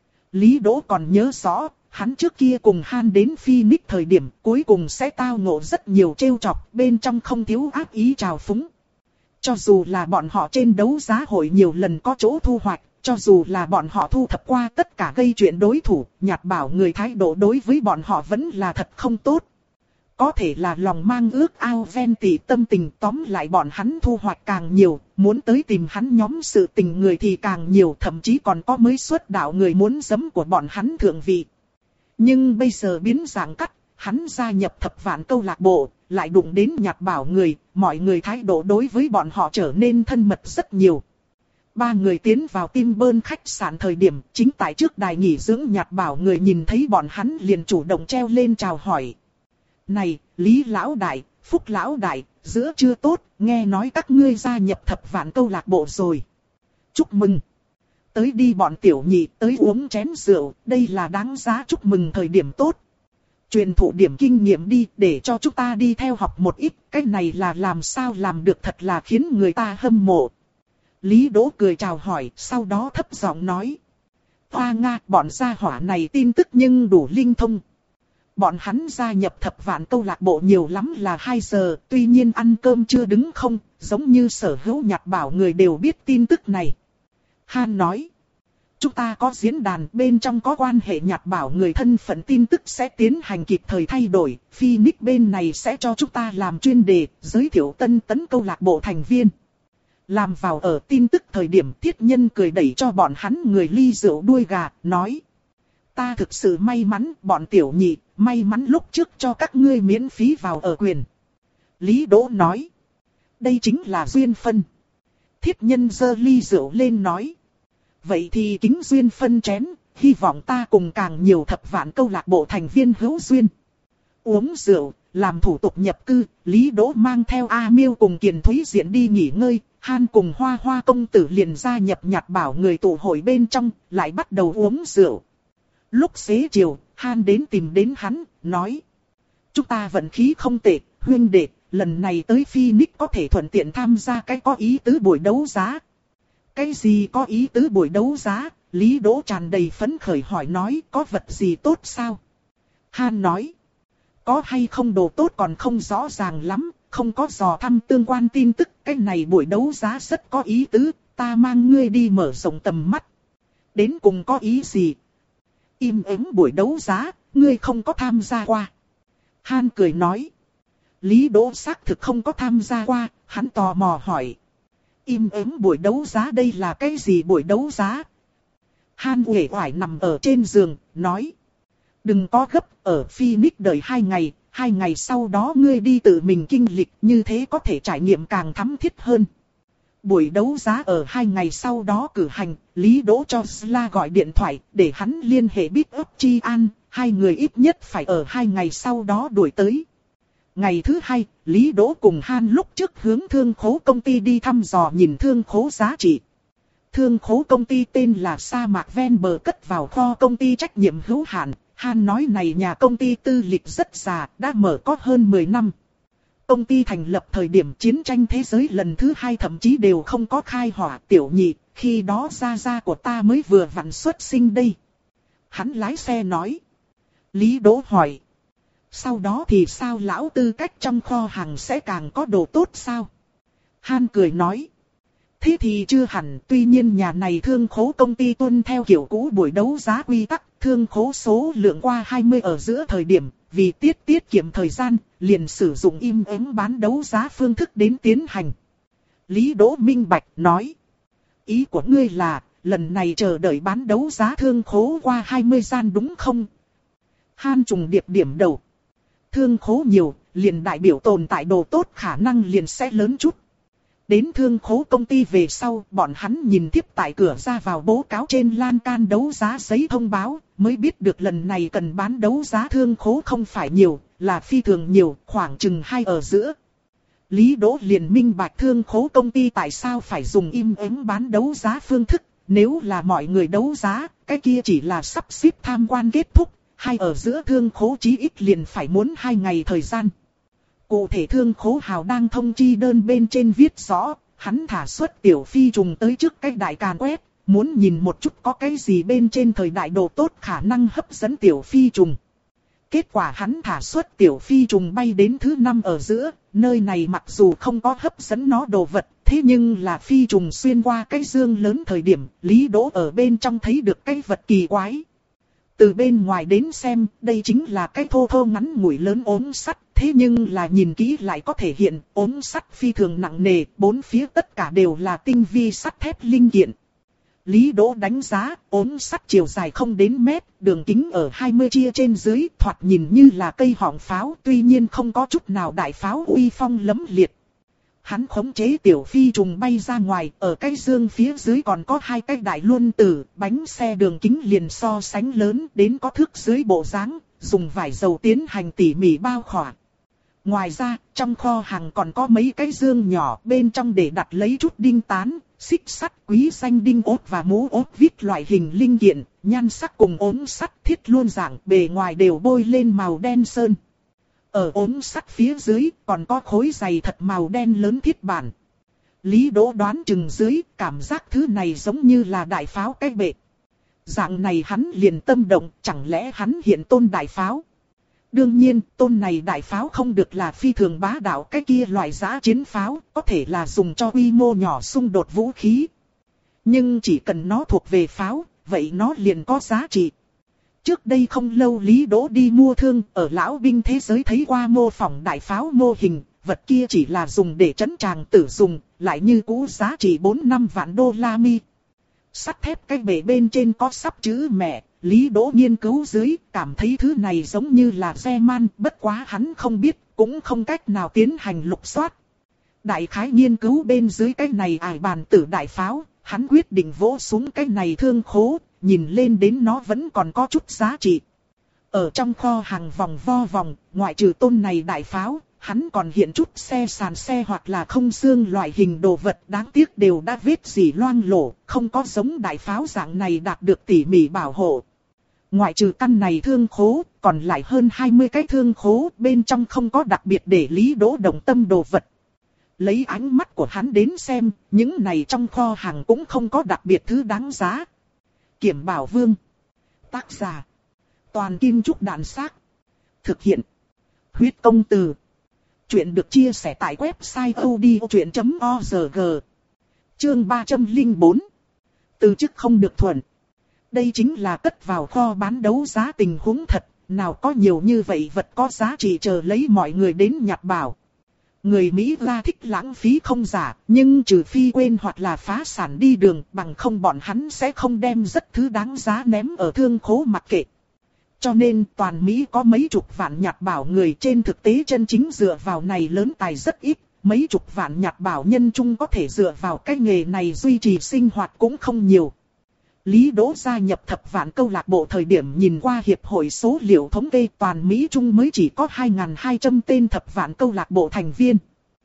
Lý Đỗ còn nhớ rõ, hắn trước kia cùng Han đến Phoenix thời điểm cuối cùng sẽ tao ngộ rất nhiều trêu chọc, bên trong không thiếu ác ý trào phúng. Cho dù là bọn họ trên đấu giá hội nhiều lần có chỗ thu hoạch, cho dù là bọn họ thu thập qua tất cả gây chuyện đối thủ, Nhạt Bảo người thái độ đối với bọn họ vẫn là thật không tốt. Có thể là lòng mang ước ao ven tỉ tâm tình, tóm lại bọn hắn thu hoạch càng nhiều, muốn tới tìm hắn nhóm sự tình người thì càng nhiều, thậm chí còn có mới xuất đạo người muốn giấm của bọn hắn thượng vị. Nhưng bây giờ biến dạng cắt, hắn gia nhập thập vạn câu lạc bộ, lại đụng đến Nhạt Bảo người, mọi người thái độ đối với bọn họ trở nên thân mật rất nhiều. Ba người tiến vào Timber khách sạn thời điểm, chính tại trước đài nghỉ dưỡng Nhạt Bảo người nhìn thấy bọn hắn liền chủ động treo lên chào hỏi. Này, Lý Lão Đại, Phúc Lão Đại, giữa chưa tốt, nghe nói các ngươi gia nhập thập vạn câu lạc bộ rồi. Chúc mừng. Tới đi bọn tiểu nhị, tới uống chén rượu, đây là đáng giá chúc mừng thời điểm tốt. Truyền thụ điểm kinh nghiệm đi, để cho chúng ta đi theo học một ít, cái này là làm sao làm được thật là khiến người ta hâm mộ. Lý Đỗ cười chào hỏi, sau đó thấp giọng nói. Hoa Nga, bọn gia hỏa này tin tức nhưng đủ linh thông. Bọn hắn gia nhập thập vạn câu lạc bộ nhiều lắm là hai giờ, tuy nhiên ăn cơm chưa đứng không, giống như sở hữu Nhạt Bảo người đều biết tin tức này. Han nói, chúng ta có diễn đàn, bên trong có quan hệ Nhạt Bảo người thân phận tin tức sẽ tiến hành kịp thời thay đổi, Phoenix bên này sẽ cho chúng ta làm chuyên đề, giới thiệu tân tấn câu lạc bộ thành viên. Làm vào ở tin tức thời điểm Thiết Nhân cười đẩy cho bọn hắn người ly rượu đuôi gà, nói. Ta thực sự may mắn, bọn tiểu nhị, may mắn lúc trước cho các ngươi miễn phí vào ở quyền. Lý Đỗ nói. Đây chính là duyên phân. Thiết Nhân giơ ly rượu lên nói. Vậy thì kính duyên phân chén, hy vọng ta cùng càng nhiều thập vạn câu lạc bộ thành viên hữu duyên. Uống rượu, làm thủ tục nhập cư, Lý Đỗ mang theo A Miêu cùng Kiền Thúy Diện đi nghỉ ngơi. Han cùng Hoa Hoa công tử liền gia nhập Nhạt Bảo người tụ hội bên trong, lại bắt đầu uống rượu. Lúc xế chiều, Han đến tìm đến hắn, nói. Chúng ta vận khí không tệ, huynh đệ, lần này tới Phoenix có thể thuận tiện tham gia cái có ý tứ buổi đấu giá. Cái gì có ý tứ buổi đấu giá? Lý Đỗ tràn đầy phấn khởi hỏi nói, có vật gì tốt sao? Han nói. Có hay không đồ tốt còn không rõ ràng lắm, không có dò thăm tương quan tin tức, cái này buổi đấu giá rất có ý tứ, ta mang ngươi đi mở rộng tầm mắt. Đến cùng có ý gì? Im ắng buổi đấu giá, ngươi không có tham gia qua. Han cười nói. Lý Đỗ xác thực không có tham gia qua, hắn tò mò hỏi. Im ắng buổi đấu giá đây là cái gì buổi đấu giá? Han uể oải nằm ở trên giường, nói. Đừng có gấp, ở Phoenix đợi hai ngày, hai ngày sau đó ngươi đi tự mình kinh lịch, như thế có thể trải nghiệm càng thắm thiết hơn. Buổi đấu giá ở hai ngày sau đó cử hành, Lý Đỗ cho Sla gọi điện thoại, để hắn liên hệ Big Up Chi An, hai người ít nhất phải ở hai ngày sau đó đuổi tới. Ngày thứ hai, Lý Đỗ cùng Han lúc trước hướng thương khố công ty đi thăm dò nhìn thương khố giá trị. Thương khố công ty tên là Sa mạc ven bờ cất vào kho công ty trách nhiệm hữu hạn. Han nói này nhà công ty tư lịch rất già, đã mở có hơn mười năm. Công ty thành lập thời điểm chiến tranh thế giới lần thứ hai thậm chí đều không có khai hỏa. Tiểu nhị, khi đó gia gia của ta mới vừa vặn xuất sinh đây. Hắn lái xe nói. Lý Đỗ hỏi. Sau đó thì sao, lão tư cách trong kho hàng sẽ càng có đồ tốt sao? Han cười nói. Thế thì chưa hẳn, tuy nhiên nhà này thương khố công ty tuân theo kiểu cũ buổi đấu giá quy tắc, thương khố số lượng qua hai mươi ở giữa thời điểm, vì tiết tiết kiệm thời gian, liền sử dụng im ắng bán đấu giá phương thức đến tiến hành. Lý Đỗ minh bạch nói. Ý của ngươi là, lần này chờ đợi bán đấu giá thương khố qua hai mươi gian đúng không? Han trùng điệp điểm đầu. Thương khố nhiều, liền đại biểu tồn tại đồ tốt khả năng liền sẽ lớn chút. Đến thương khố công ty về sau, bọn hắn nhìn tiếp tại cửa ra vào bố cáo trên lan can đấu giá giấy thông báo, mới biết được lần này cần bán đấu giá thương khố không phải nhiều, là phi thường nhiều, khoảng chừng hai ở giữa. Lý Đỗ liền minh bạch thương khố công ty tại sao phải dùng im ắng bán đấu giá phương thức, nếu là mọi người đấu giá, cái kia chỉ là sắp xếp tham quan kết thúc, hay ở giữa thương khố chí ít liền phải muốn hai ngày thời gian. Cụ thể thương khố hào đang thông chi đơn bên trên viết rõ, hắn thả xuất tiểu phi trùng tới trước cái đại càn quét, muốn nhìn một chút có cái gì bên trên thời đại đồ tốt khả năng hấp dẫn tiểu phi trùng. Kết quả hắn thả xuất tiểu phi trùng bay đến thứ năm ở giữa, nơi này mặc dù không có hấp dẫn nó đồ vật, thế nhưng là phi trùng xuyên qua cái dương lớn thời điểm, Lý Đỗ ở bên trong thấy được cái vật kỳ quái. Từ bên ngoài đến xem, đây chính là cái thô thô ngắn ngủi lớn ốm sắt, thế nhưng là nhìn kỹ lại có thể hiện ốm sắt phi thường nặng nề, bốn phía tất cả đều là tinh vi sắt thép linh kiện. Lý Đỗ đánh giá, ốm sắt chiều dài không đến mét, đường kính ở hai mươi chia trên dưới, thoạt nhìn như là cây họng pháo, tuy nhiên không có chút nào đại pháo uy phong lẫm liệt. Hắn khống chế tiểu phi trùng bay ra ngoài, ở cái dương phía dưới còn có hai cái đại luân tử, bánh xe đường kính liền so sánh lớn đến có thước dưới bộ dáng, dùng vải dầu tiến hành tỉ mỉ bao khỏa. Ngoài ra, trong kho hàng còn có mấy cái dương nhỏ, bên trong để đặt lấy chút đinh tán, xích sắt, quý xanh đinh ốp và mũ ốp vít loại hình linh kiện, nhan sắc cùng ốm sắt thiết luôn dạng, bề ngoài đều bôi lên màu đen sơn. Ở ốm sắt phía dưới còn có khối dày thật màu đen lớn thiết bản. Lý Đỗ đoán chừng dưới, cảm giác thứ này giống như là đại pháo cái bệ. Dạng này hắn liền tâm động, chẳng lẽ hắn hiện tôn đại pháo? Đương nhiên, tôn này đại pháo không được là phi thường bá đạo cái kia loại giã chiến pháo, có thể là dùng cho quy mô nhỏ xung đột vũ khí. Nhưng chỉ cần nó thuộc về pháo, vậy nó liền có giá trị. Trước đây không lâu Lý Đỗ đi mua thương, ở lão binh thế giới thấy qua mô phỏng đại pháo mô hình, vật kia chỉ là dùng để trấn tràng tử dùng, lại như cũ giá trị bốn năm vạn đô la mi. Sắt thép cái bể bên trên có sắp chữ mẹ, Lý Đỗ nghiên cứu dưới, cảm thấy thứ này giống như là xe man, bất quá hắn không biết, cũng không cách nào tiến hành lục soát. Đại khái nghiên cứu bên dưới cái này ải bàn tử đại pháo, hắn quyết định vỗ xuống cái này thương khố, nhìn lên đến nó vẫn còn có chút giá trị. Ở trong kho hàng vòng vo vòng, ngoại trừ tôn này đại pháo, hắn còn hiện chút xe sàn xe hoặc là không xương loại hình đồ vật đáng tiếc đều đã vết dỉ loang lổ, không có giống đại pháo dạng này đạt được tỉ mỉ bảo hộ. Ngoại trừ căn này thương khố, còn lại hơn hai mươi cái thương khố, bên trong không có đặc biệt để Lý Đỗ động tâm đồ vật. Lấy ánh mắt của hắn đến xem, những này trong kho hàng cũng không có đặc biệt thứ đáng giá. Kiểm Bảo Vương. Tác giả. Toàn Kim Trúc Đạn Xác. Thực hiện. Huyết Công Từ. Chuyện được chia sẻ tại website odchuyện chấm org. Chương ba trăm lẻ bốn. Từ chức không được thuận. Đây chính là cất vào kho bán đấu giá tình huống thật, nào có nhiều như vậy vật có giá trị chờ lấy mọi người đến nhặt bảo. Người Mỹ ra thích lãng phí không giả, nhưng trừ phi quên hoặc là phá sản đi đường, bằng không bọn hắn sẽ không đem rất thứ đáng giá ném ở thương khố mặc kệ. Cho nên toàn Mỹ có mấy chục vạn nhặt bảo người, trên thực tế chân chính dựa vào này lớn tài rất ít, mấy chục vạn nhặt bảo nhân chung có thể dựa vào cái nghề này duy trì sinh hoạt cũng không nhiều. Lý Đỗ gia nhập thập vạn câu lạc bộ thời điểm nhìn qua hiệp hội số liệu thống kê toàn Mỹ Trung mới chỉ có hai nghìn hai trăm tên thập vạn câu lạc bộ thành viên.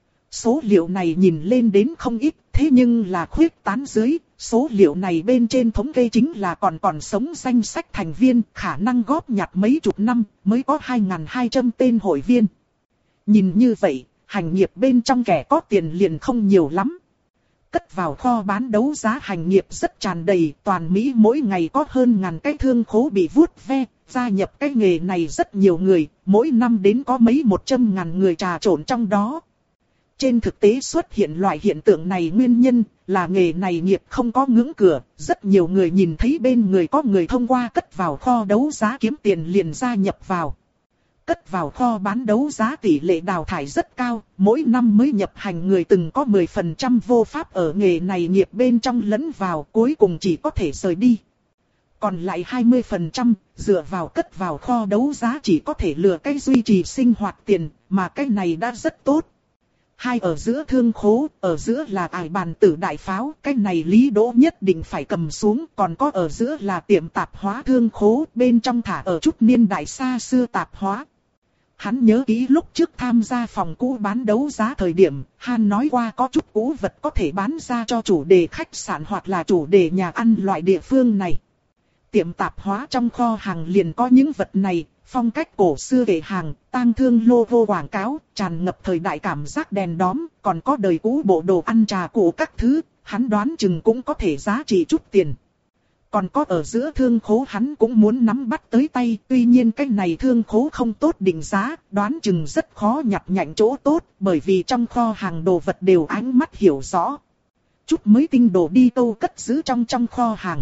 Số liệu này nhìn lên đến không ít, thế nhưng là khuyết tán dưới, số liệu này bên trên thống kê chính là còn còn sống danh sách thành viên, khả năng góp nhặt mấy chục năm mới có hai nghìn hai trăm tên hội viên. Nhìn như vậy, hành nghiệp bên trong kẻ có tiền liền không nhiều lắm. Cất vào kho bán đấu giá hành nghiệp rất tràn đầy, toàn Mỹ mỗi ngày có hơn ngàn cái thương khố bị vuốt ve, gia nhập cái nghề này rất nhiều người, mỗi năm đến có mấy một trăm ngàn người trà trộn trong đó. Trên thực tế xuất hiện loại hiện tượng này nguyên nhân là nghề này nghiệp không có ngưỡng cửa, rất nhiều người nhìn thấy bên người có người thông qua cất vào kho đấu giá kiếm tiền liền gia nhập vào. Cất vào kho bán đấu giá tỷ lệ đào thải rất cao, mỗi năm mới nhập hành người từng có mười phần trăm vô pháp ở nghề này nghiệp bên trong lẫn vào, cuối cùng chỉ có thể rời đi. Còn lại hai mươi phần trăm dựa vào cất vào kho đấu giá chỉ có thể lừa cái duy trì sinh hoạt tiền, mà cái này đã rất tốt. Hai ở giữa thương khố, ở giữa là ải bàn tử đại pháo, cái này Lý Đỗ nhất định phải cầm xuống, còn có ở giữa là tiệm tạp hóa thương khố, bên trong thả ở chút niên đại xa xưa tạp hóa. Hắn nhớ kỹ lúc trước tham gia phòng cũ bán đấu giá thời điểm, Han nói qua có chút cũ vật có thể bán ra cho chủ đề khách sạn hoặc là chủ đề nhà ăn loại địa phương này. Tiệm tạp hóa trong kho hàng liền có những vật này, phong cách cổ xưa kệ hàng, tang thương logo quảng cáo, tràn ngập thời đại cảm giác đèn đóm, còn có đời cũ bộ đồ ăn trà cũ các thứ, hắn đoán chừng cũng có thể giá trị chút tiền. Còn có ở giữa thương khố hắn cũng muốn nắm bắt tới tay, tuy nhiên cái này thương khố không tốt định giá, đoán chừng rất khó nhặt nhạnh chỗ tốt, bởi vì trong kho hàng đồ vật đều ánh mắt hiểu rõ. Chút mới tinh đồ đi câu cất giữ trong trong kho hàng.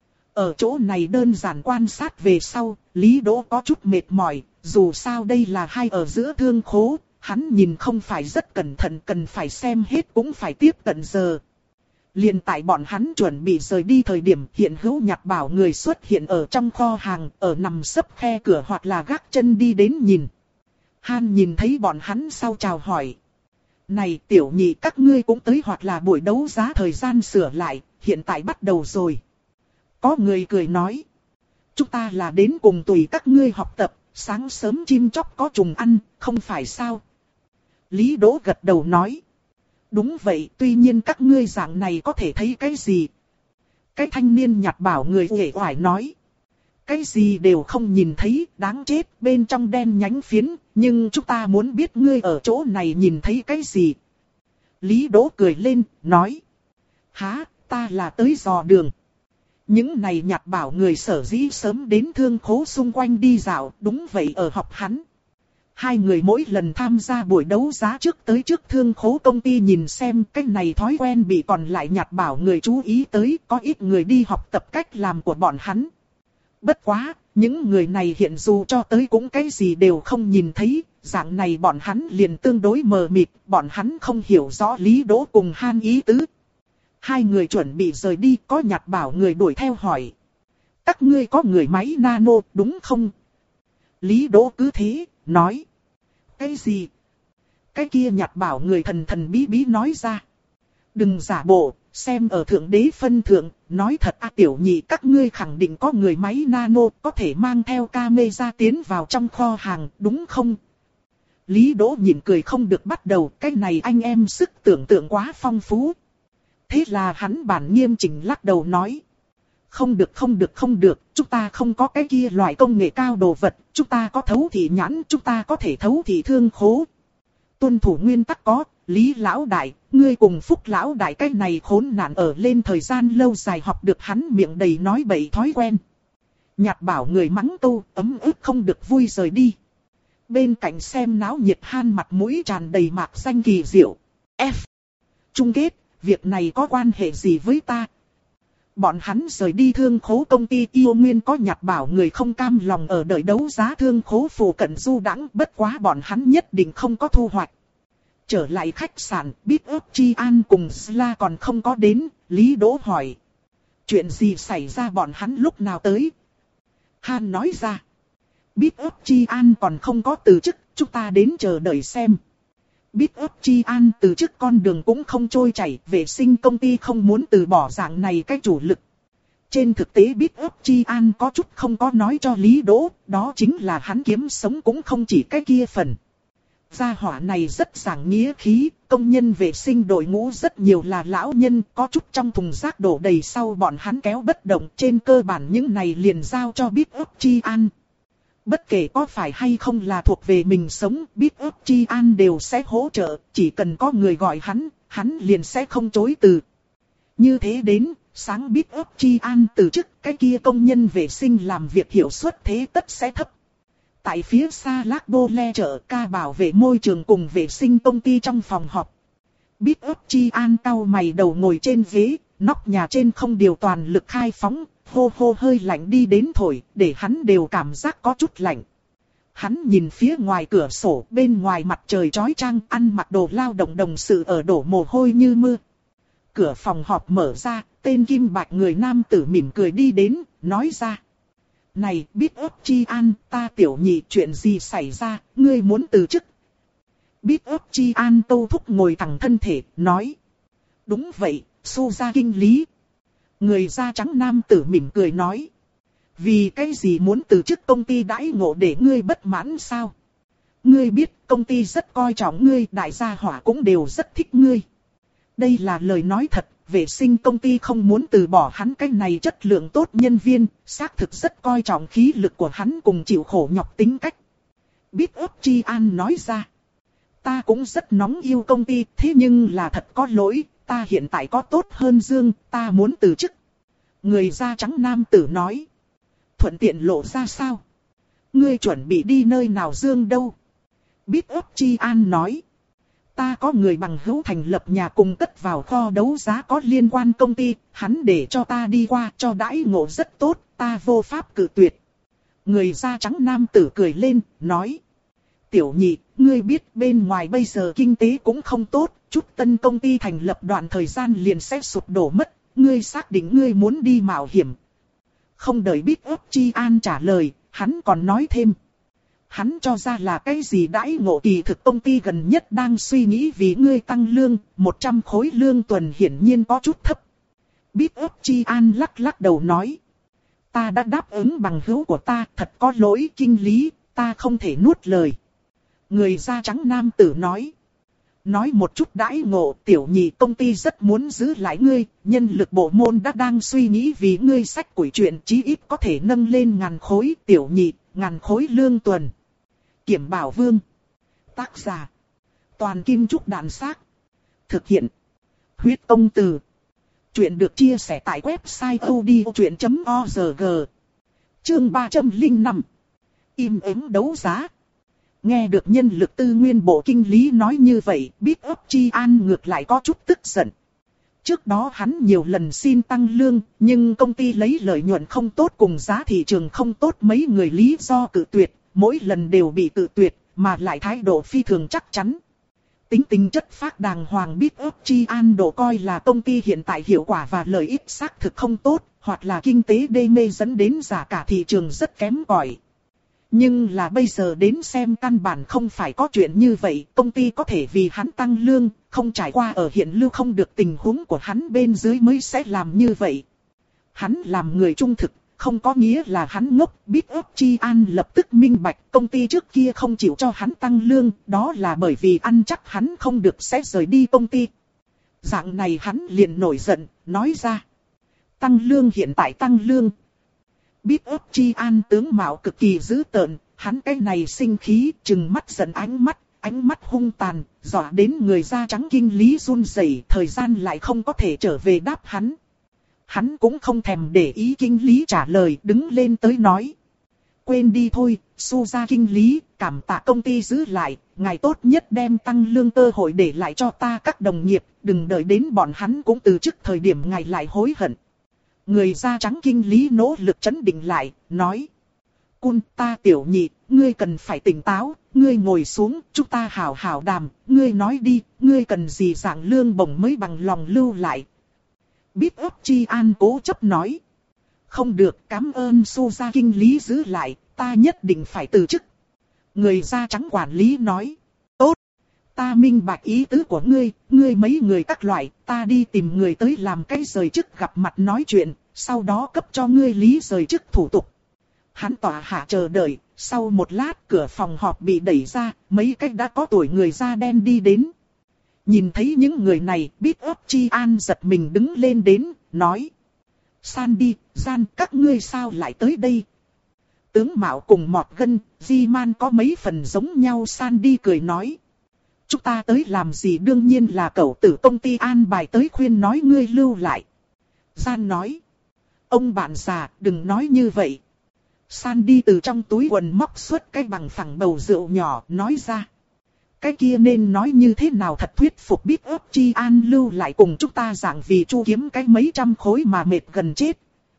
Ở chỗ này đơn giản quan sát về sau, Lý Đỗ có chút mệt mỏi, dù sao đây là hai ở giữa thương khố, hắn nhìn không phải rất cẩn thận, cần phải xem hết cũng phải tiếp cận giờ. Liền tại bọn hắn chuẩn bị rời đi thời điểm hiện hữu nhặt bảo người xuất hiện ở trong kho hàng, ở nằm sấp khe cửa hoặc là gác chân đi đến nhìn. Han nhìn thấy bọn hắn sau chào hỏi. Này tiểu nhị các ngươi cũng tới hoặc là buổi đấu giá thời gian sửa lại, hiện tại bắt đầu rồi. Có người cười nói. Chúng ta là đến cùng tùy các ngươi học tập, sáng sớm chim chóc có trùng ăn, không phải sao? Lý Đỗ gật đầu nói. Đúng vậy, tuy nhiên các ngươi dạng này có thể thấy cái gì? Cái thanh niên nhặt bảo người uể oải nói. Cái gì đều không nhìn thấy, đáng chết, bên trong đen nhánh phiến, nhưng chúng ta muốn biết ngươi ở chỗ này nhìn thấy cái gì? Lý Đỗ cười lên, nói. Hả, ta là tới dò đường. Những này nhặt bảo người sở dĩ sớm đến thương khố xung quanh đi dạo, đúng vậy ở học hắn. Hai người mỗi lần tham gia buổi đấu giá trước tới trước thương khố công ty nhìn xem cái này thói quen bị còn lại nhặt bảo người chú ý tới, có ít người đi học tập cách làm của bọn hắn. Bất quá, những người này hiện dù cho tới cũng cái gì đều không nhìn thấy, dạng này bọn hắn liền tương đối mờ mịt, bọn hắn không hiểu rõ Lý Đỗ cùng Han ý tứ. Hai người chuẩn bị rời đi, có nhặt bảo người đuổi theo hỏi. Các ngươi có người máy nano, đúng không? Lý Đỗ cứ thế, nói. Cái gì? Cái kia nhặt bảo người thần thần bí bí nói ra. Đừng giả bộ, xem ở thượng đế phân thượng, nói thật a tiểu nhị các ngươi khẳng định có người máy nano, có thể mang theo camera tiến vào trong kho hàng, đúng không? Lý Đỗ nhịn cười không được bắt đầu, cái này anh em sức tưởng tượng quá phong phú. Thế là hắn bản nghiêm chỉnh lắc đầu nói. Không được không được không được, chúng ta không có cái kia loại công nghệ cao đồ vật, chúng ta có thấu thị nhãn, chúng ta có thể thấu thị thương khố. Tuân thủ nguyên tắc có, Lý lão đại, ngươi cùng Phúc lão đại cái này khốn nạn ở lên thời gian lâu dài học được hắn miệng đầy nói bậy thói quen. Nhặt bảo người mắng tu, ấm ức không được vui rời đi. Bên cạnh xem náo nhiệt Han mặt mũi tràn đầy mạc xanh kỳ diệu. F. Chung kết, việc này có quan hệ gì với ta? Bọn hắn rời đi thương khố công ty yêu nguyên có nhặt bảo người không cam lòng ở đợi đấu giá thương khố phụ cận du đãng, bất quá bọn hắn nhất định không có thu hoạch. Trở lại khách sạn, Biết ức Chi An cùng Sla còn không có đến, Lý Đỗ hỏi. Chuyện gì xảy ra bọn hắn lúc nào tới? Han nói ra. Biết ức Chi An còn không có từ chức, chúng ta đến chờ đợi xem. Biết ức Chi An từ chức con đường cũng không trôi chảy, vệ sinh công ty không muốn từ bỏ dạng này cái chủ lực. Trên thực tế Big Up Chi An có chút không có nói cho Lý Đỗ, đó chính là hắn kiếm sống cũng không chỉ cái kia phần. Gia hỏa này rất giảng nghĩa khí, công nhân vệ sinh đội ngũ rất nhiều là lão nhân, có chút trong thùng rác đổ đầy sau bọn hắn kéo bất động, trên cơ bản những này liền giao cho Big Up Chi An. Bất kể có phải hay không là thuộc về mình sống, Big Up Chi An đều sẽ hỗ trợ, chỉ cần có người gọi hắn, hắn liền sẽ không chối từ. Như thế đến, sáng Big Up Chi An từ chức, cái kia công nhân vệ sinh làm việc hiệu suất thế tất sẽ thấp. Tại phía xa Lác Đô Le chợ ca bảo vệ môi trường cùng vệ sinh công ty trong phòng họp. Big Up Chi An cau mày đầu ngồi trên ghế, nóc nhà trên không điều toàn lực khai phóng, hô hô hơi lạnh đi đến thổi, để hắn đều cảm giác có chút lạnh. Hắn nhìn phía ngoài cửa sổ, bên ngoài mặt trời chói chang, ăn mặc đồ lao động đồng sự ở đổ mồ hôi như mưa. Cửa phòng họp mở ra, tên kim bạch người nam tử mỉm cười đi đến, nói ra. Này, Big Up Chi An, ta tiểu nhị chuyện gì xảy ra, ngươi muốn từ chức? Big Up Chi An Tô Thúc ngồi thẳng thân thể, nói. Đúng vậy, Su gia kinh lý. Người da trắng nam tử mỉm cười nói. Vì cái gì muốn từ chức công ty đãi ngộ để ngươi bất mãn sao? Ngươi biết công ty rất coi trọng ngươi, đại gia hỏa cũng đều rất thích ngươi. Đây là lời nói thật, vệ sinh công ty không muốn từ bỏ hắn cái này chất lượng tốt nhân viên, xác thực rất coi trọng khí lực của hắn cùng chịu khổ nhọc tính cách. Big Up Chi An nói ra. Ta cũng rất nóng yêu công ty, thế nhưng là thật có lỗi, ta hiện tại có tốt hơn Dương, ta muốn từ chức. Người da trắng nam tử nói. Thuận tiện lộ ra sao? Ngươi chuẩn bị đi nơi nào Dương đâu? Big Up Chi An nói. Ta có người bằng hữu thành lập nhà cùng cất vào kho đấu giá có liên quan công ty, hắn để cho ta đi qua cho đãi ngộ rất tốt, ta vô pháp cự tuyệt. Người da trắng nam tử cười lên, nói. Tiểu nhị, ngươi biết bên ngoài bây giờ kinh tế cũng không tốt, chút tân công ty thành lập đoạn thời gian liền sẽ sụp đổ mất, ngươi xác định ngươi muốn đi mạo hiểm. Không đợi Big Up Chi An trả lời, hắn còn nói thêm. Hắn cho ra là cái gì đãi ngộ kỳ thực công ty gần nhất đang suy nghĩ vì ngươi tăng lương, một trăm khối lương tuần hiển nhiên có chút thấp. Big Up Chi An lắc lắc đầu nói. Ta đã đáp ứng bằng hữu của ta, thật có lỗi kinh lý, ta không thể nuốt lời. Người da trắng nam tử nói. Nói một chút đãi ngộ, tiểu nhị công ty rất muốn giữ lại ngươi, nhân lực bộ môn đã đang suy nghĩ vì ngươi sách củi chuyện chí ít có thể nâng lên ngàn khối, tiểu nhị, ngàn khối lương tuần. Kiểm Bảo Vương. Tác giả. Toàn Kim Trúc Đàn Xác. Thực hiện. Huyết Công Từ. Chuyện được chia sẻ tại website odchuyện chấm org. Chương ba trăm lẻ năm. Im ắng đấu giá. Nghe được nhân lực tư nguyên bộ kinh lý nói như vậy, Big Up Chi An ngược lại có chút tức giận. Trước đó hắn nhiều lần xin tăng lương, nhưng công ty lấy lợi nhuận không tốt cùng giá thị trường không tốt mấy người lý do cự tuyệt, mỗi lần đều bị cự tuyệt, mà lại thái độ phi thường chắc chắn. Tính tình chất phác đàng hoàng Big Up Chi An độ coi là công ty hiện tại hiệu quả và lợi ích xác thực không tốt, hoặc là kinh tế đê mê dẫn đến giá cả thị trường rất kém cỏi. Nhưng là bây giờ đến xem căn bản không phải có chuyện như vậy, công ty có thể vì hắn tăng lương, không trải qua ở hiện lưu không được tình huống của hắn bên dưới mới sẽ làm như vậy. Hắn làm người trung thực, không có nghĩa là hắn ngốc. Big Up Chi An lập tức minh bạch công ty trước kia không chịu cho hắn tăng lương, đó là bởi vì ăn chắc hắn không được sẽ rời đi công ty. Dạng này hắn liền nổi giận, nói ra. Tăng lương hiện tại tăng lương. Big Up Chi An tướng mạo cực kỳ dữ tợn, hắn cái này sinh khí, trừng mắt giận ánh mắt, ánh mắt hung tàn, dọa đến người da trắng kinh lý run rẩy, thời gian lại không có thể trở về đáp hắn. Hắn cũng không thèm để ý kinh lý trả lời, đứng lên tới nói. Quên đi thôi, Su gia kinh lý, cảm tạ công ty giữ lại, ngài tốt nhất đem tăng lương cơ hội để lại cho ta các đồng nghiệp, đừng đợi đến bọn hắn cũng từ chức thời điểm ngài lại hối hận. Người da trắng kinh lý nỗ lực trấn định lại, nói. Cun ta tiểu nhị, ngươi cần phải tỉnh táo, ngươi ngồi xuống, chúng ta hảo hảo đàm, ngươi nói đi, ngươi cần gì dạng lương bổng mới bằng lòng lưu lại. Big Up Chi An cố chấp nói. Không được, cảm ơn Su gia kinh lý giữ lại, ta nhất định phải từ chức. Người da trắng quản lý nói. Tốt, Ta minh bạch ý tứ của ngươi, ngươi mấy người các loại, ta đi tìm người tới làm cái rời chức gặp mặt nói chuyện, sau đó cấp cho ngươi lý rời chức thủ tục. Hắn tỏa hạ chờ đợi, sau một lát cửa phòng họp bị đẩy ra, mấy cách đã có tuổi người da đen đi đến. Nhìn thấy những người này, Bít ấp Chi An giật mình đứng lên đến, nói. Sandy, Gian, các ngươi sao lại tới đây? Tướng Mạo cùng Mọt Gân, Di Man có mấy phần giống nhau. Sandy cười nói. Chúng ta tới làm gì? Đương nhiên là cậu tử công ty an bài tới khuyên nói ngươi lưu lại. Gian nói. Ông bạn già, đừng nói như vậy. Sandy từ trong túi quần móc xuất cái bằng phẳng bầu rượu nhỏ, nói ra. Cái kia nên nói như thế nào thật thuyết phục Bít ấp Chi An lưu lại cùng chúng ta dạng vì chu kiếm cái mấy trăm khối mà mệt gần chết.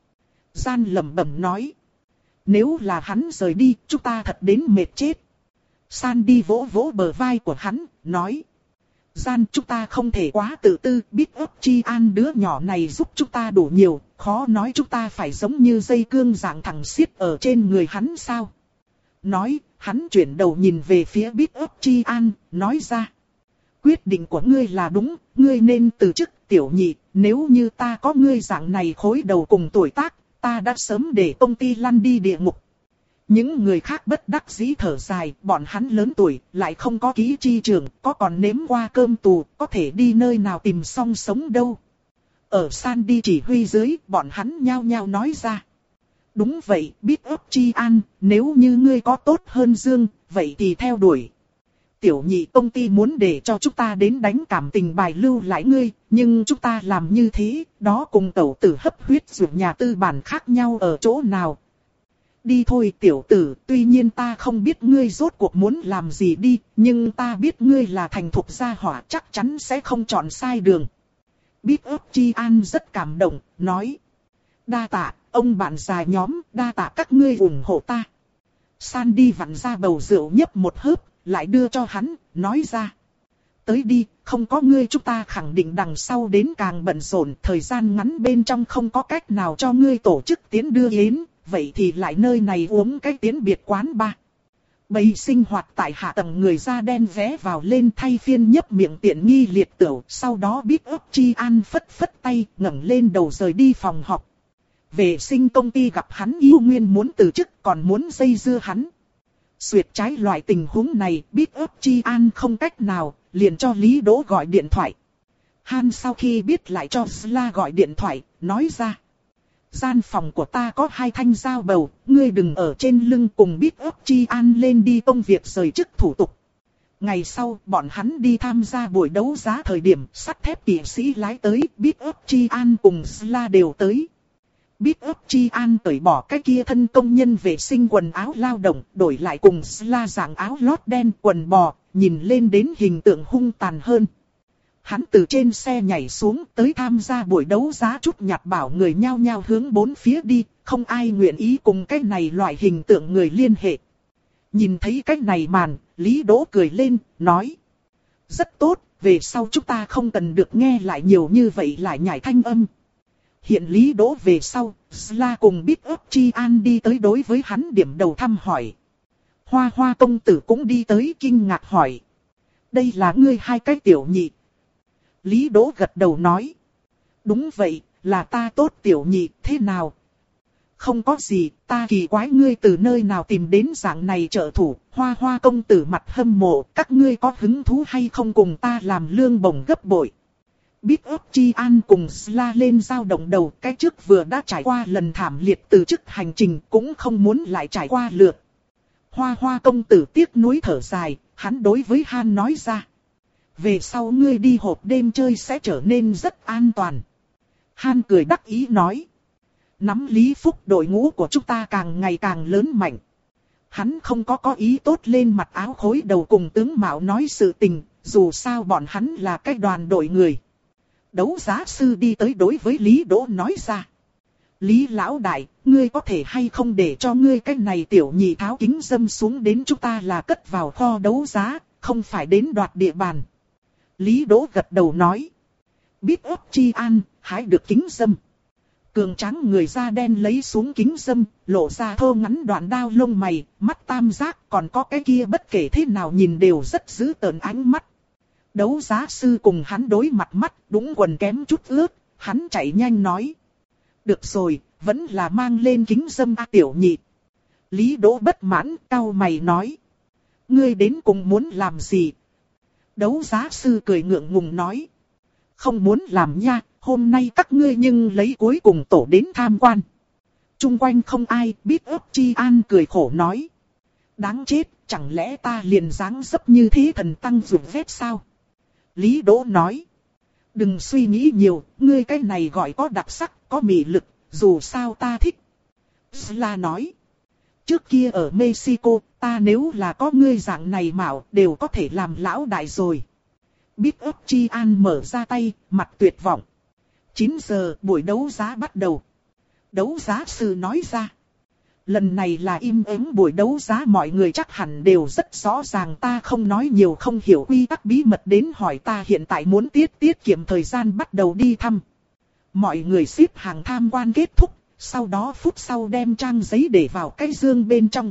Gian lẩm bẩm nói. Nếu là hắn rời đi, chúng ta thật đến mệt chết. Sandy vỗ vỗ bờ vai của hắn, nói. Gian, chúng ta không thể quá tự tư, Bít ấp Chi An đứa nhỏ này giúp chúng ta đủ nhiều, khó nói chúng ta phải giống như dây cương dạng thẳng xiết ở trên người hắn sao. Nói, hắn chuyển đầu nhìn về phía Bít ấp Chi An, nói ra. Quyết định của ngươi là đúng, ngươi nên từ chức. Tiểu Nhị, nếu như ta có ngươi dạng này khối đầu cùng tuổi tác, ta đã sớm để công ty lăn đi địa ngục. Những người khác bất đắc dĩ thở dài, bọn hắn lớn tuổi, lại không có ký chi trường, có còn nếm qua cơm tù, có thể đi nơi nào tìm xong sống đâu. Ở Sandy chỉ huy dưới, bọn hắn nhao nhao nói ra. Đúng vậy, Bít ấp Chi An, nếu như ngươi có tốt hơn Dương, vậy thì theo đuổi. Tiểu Nhị, công ty muốn để cho chúng ta đến đánh cảm tình bài lưu lại ngươi, nhưng chúng ta làm như thế, đó cùng tẩu tử hấp huyết dù nhà tư bản khác nhau ở chỗ nào. Đi thôi tiểu tử, tuy nhiên ta không biết ngươi rốt cuộc muốn làm gì đi, nhưng ta biết ngươi là thành thục gia hỏa, chắc chắn sẽ không chọn sai đường. Bít ấp Chi An rất cảm động, nói. Đa tạ, ông bạn già nhóm, đa tạ các ngươi ủng hộ ta. Sandy vặn ra bầu rượu nhấp một hớp, lại đưa cho hắn, nói ra. Tới đi, không có ngươi chúng ta khẳng định đằng sau đến càng bận rộn, thời gian ngắn bên trong không có cách nào cho ngươi tổ chức tiến đưa yến, vậy thì lại nơi này uống cái tiến biệt quán ba. Bầy sinh hoạt tại hạ tầng người da đen vé vào lên thay phiên nhấp miệng tiện nghi liệt tửu, sau đó Bít ấp Chi An phất phất tay, ngẩng lên đầu rời đi phòng họp. Vệ sinh công ty gặp hắn yêu nguyên muốn từ chức, còn muốn dây dưa hắn. Xuyệt trái loại tình huống này, Bít ấp Chi An không cách nào, liền cho Lý Đỗ gọi điện thoại. Han sau khi biết lại cho Sla gọi điện thoại, nói ra. Gian phòng của ta có hai thanh dao bầu, ngươi đừng ở trên lưng cùng Bít ấp Chi An lên đi công việc rời chức thủ tục. Ngày sau, bọn hắn đi tham gia buổi đấu giá thời điểm sắt thép kỵ sĩ lái tới, Bít ấp Chi An cùng Sla đều tới. Bít ấp Chi An cởi bỏ cái kia thân công nhân vệ sinh quần áo lao động, đổi lại cùng Sla dạng áo lót đen quần bò, nhìn lên đến hình tượng hung tàn hơn. Hắn từ trên xe nhảy xuống tới tham gia buổi đấu giá chút nhặt bảo người nhao nhao hướng bốn phía đi, không ai nguyện ý cùng cái này loại hình tượng người liên hệ. Nhìn thấy cái này màn, Lý Đỗ cười lên, nói. Rất tốt, về sau chúng ta không cần được nghe lại nhiều như vậy lại nhảy thanh âm. Hiện Lý Đỗ về sau, Sla cùng Bít ấp Chi An đi tới đối với hắn điểm đầu thăm hỏi. Hoa Hoa công tử cũng đi tới kinh ngạc hỏi. Đây là ngươi hai cái tiểu nhị. Lý Đỗ gật đầu nói. Đúng vậy, là ta tốt tiểu nhị, thế nào? Không có gì, ta kỳ quái ngươi từ nơi nào tìm đến dạng này trợ thủ. Hoa Hoa công tử mặt hâm mộ, các ngươi có hứng thú hay không cùng ta làm lương bổng gấp bội? Bít ấp Chi An cùng Sla lên dao động đầu, cái trước vừa đã trải qua lần thảm liệt từ chức hành trình, cũng không muốn lại trải qua lượt. Hoa Hoa công tử tiếc nuối thở dài, hắn đối với Han nói ra. Về sau ngươi đi hộp đêm chơi sẽ trở nên rất an toàn. Han cười đắc ý nói. Nắm Lý Phúc đội ngũ của chúng ta càng ngày càng lớn mạnh. Hắn không có có ý tốt lên mặt áo khối đầu cùng tướng Mạo nói sự tình, dù sao bọn hắn là cái đoàn đội người. Đấu giá sư đi tới đối với Lý Đỗ nói ra. Lý lão đại, ngươi có thể hay không để cho ngươi cái này tiểu nhị tháo kính dâm xuống đến chúng ta là cất vào kho đấu giá, không phải đến đoạt địa bàn. Lý Đỗ gật đầu nói. Bít ấp Chi An, hái được kính dâm. Cường tráng người da đen lấy xuống kính dâm, lộ ra thô ngắn đoạn đao lông mày, mắt tam giác, còn có cái kia bất kể thế nào nhìn đều rất dữ tợn ánh mắt. Đấu giá sư cùng hắn đối mặt mắt, đúng quần kém chút ướt, hắn chạy nhanh nói. Được rồi, vẫn là mang lên kính dâm a tiểu nhị. Lý Đỗ bất mãn, cau mày nói. Ngươi đến cùng muốn làm gì? Đấu giá sư cười ngượng ngùng nói. Không muốn làm nha, hôm nay các ngươi nhưng lấy cuối cùng tổ đến tham quan. Trung quanh không ai, biết ấp Chi An cười khổ nói. Đáng chết, chẳng lẽ ta liền dáng dấp như thế thần tăng dụng vết sao? Lý Đỗ nói. Đừng suy nghĩ nhiều, ngươi cái này gọi có đặc sắc, có mị lực, dù sao ta thích. Sla nói. Trước kia ở Mexico, ta nếu là có ngươi dạng này mạo, đều có thể làm lão đại rồi. Biết ấp Chi An mở ra tay, mặt tuyệt vọng. chín giờ buổi đấu giá bắt đầu. Đấu giá sư nói ra. Lần này là im ắng buổi đấu giá, mọi người chắc hẳn đều rất rõ ràng, ta không nói nhiều, không hiểu quy tắc bí mật đến hỏi ta hiện tại muốn tiết tiết kiệm thời gian bắt đầu đi thăm. Mọi người xếp hàng tham quan kết thúc, sau đó phút sau đem trang giấy để vào cái dương bên trong.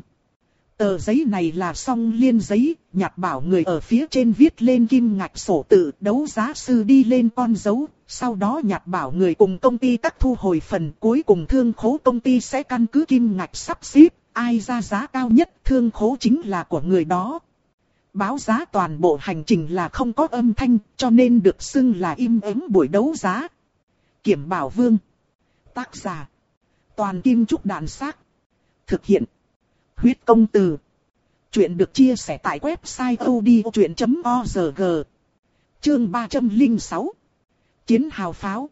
Tờ giấy này là song liên giấy, Nhạt bảo người ở phía trên viết lên kim ngạch sổ tự, đấu giá sư đi lên con dấu, sau đó Nhạt bảo người cùng công ty các thu hồi phần, cuối cùng thương khố công ty sẽ căn cứ kim ngạch sắp xếp, ai ra giá cao nhất thương khố chính là của người đó. Báo giá toàn bộ hành trình là không có âm thanh, cho nên được xưng là im ắng buổi đấu giá. Kiểm Bảo Vương. Tác giả. Toàn Kim Trúc Đàn Xác. Thực hiện. Huyết Công Từ. Chuyện được chia sẻ tại website odchuyện chấm org. Chương ba trăm lẻ sáu. Chiến hào pháo.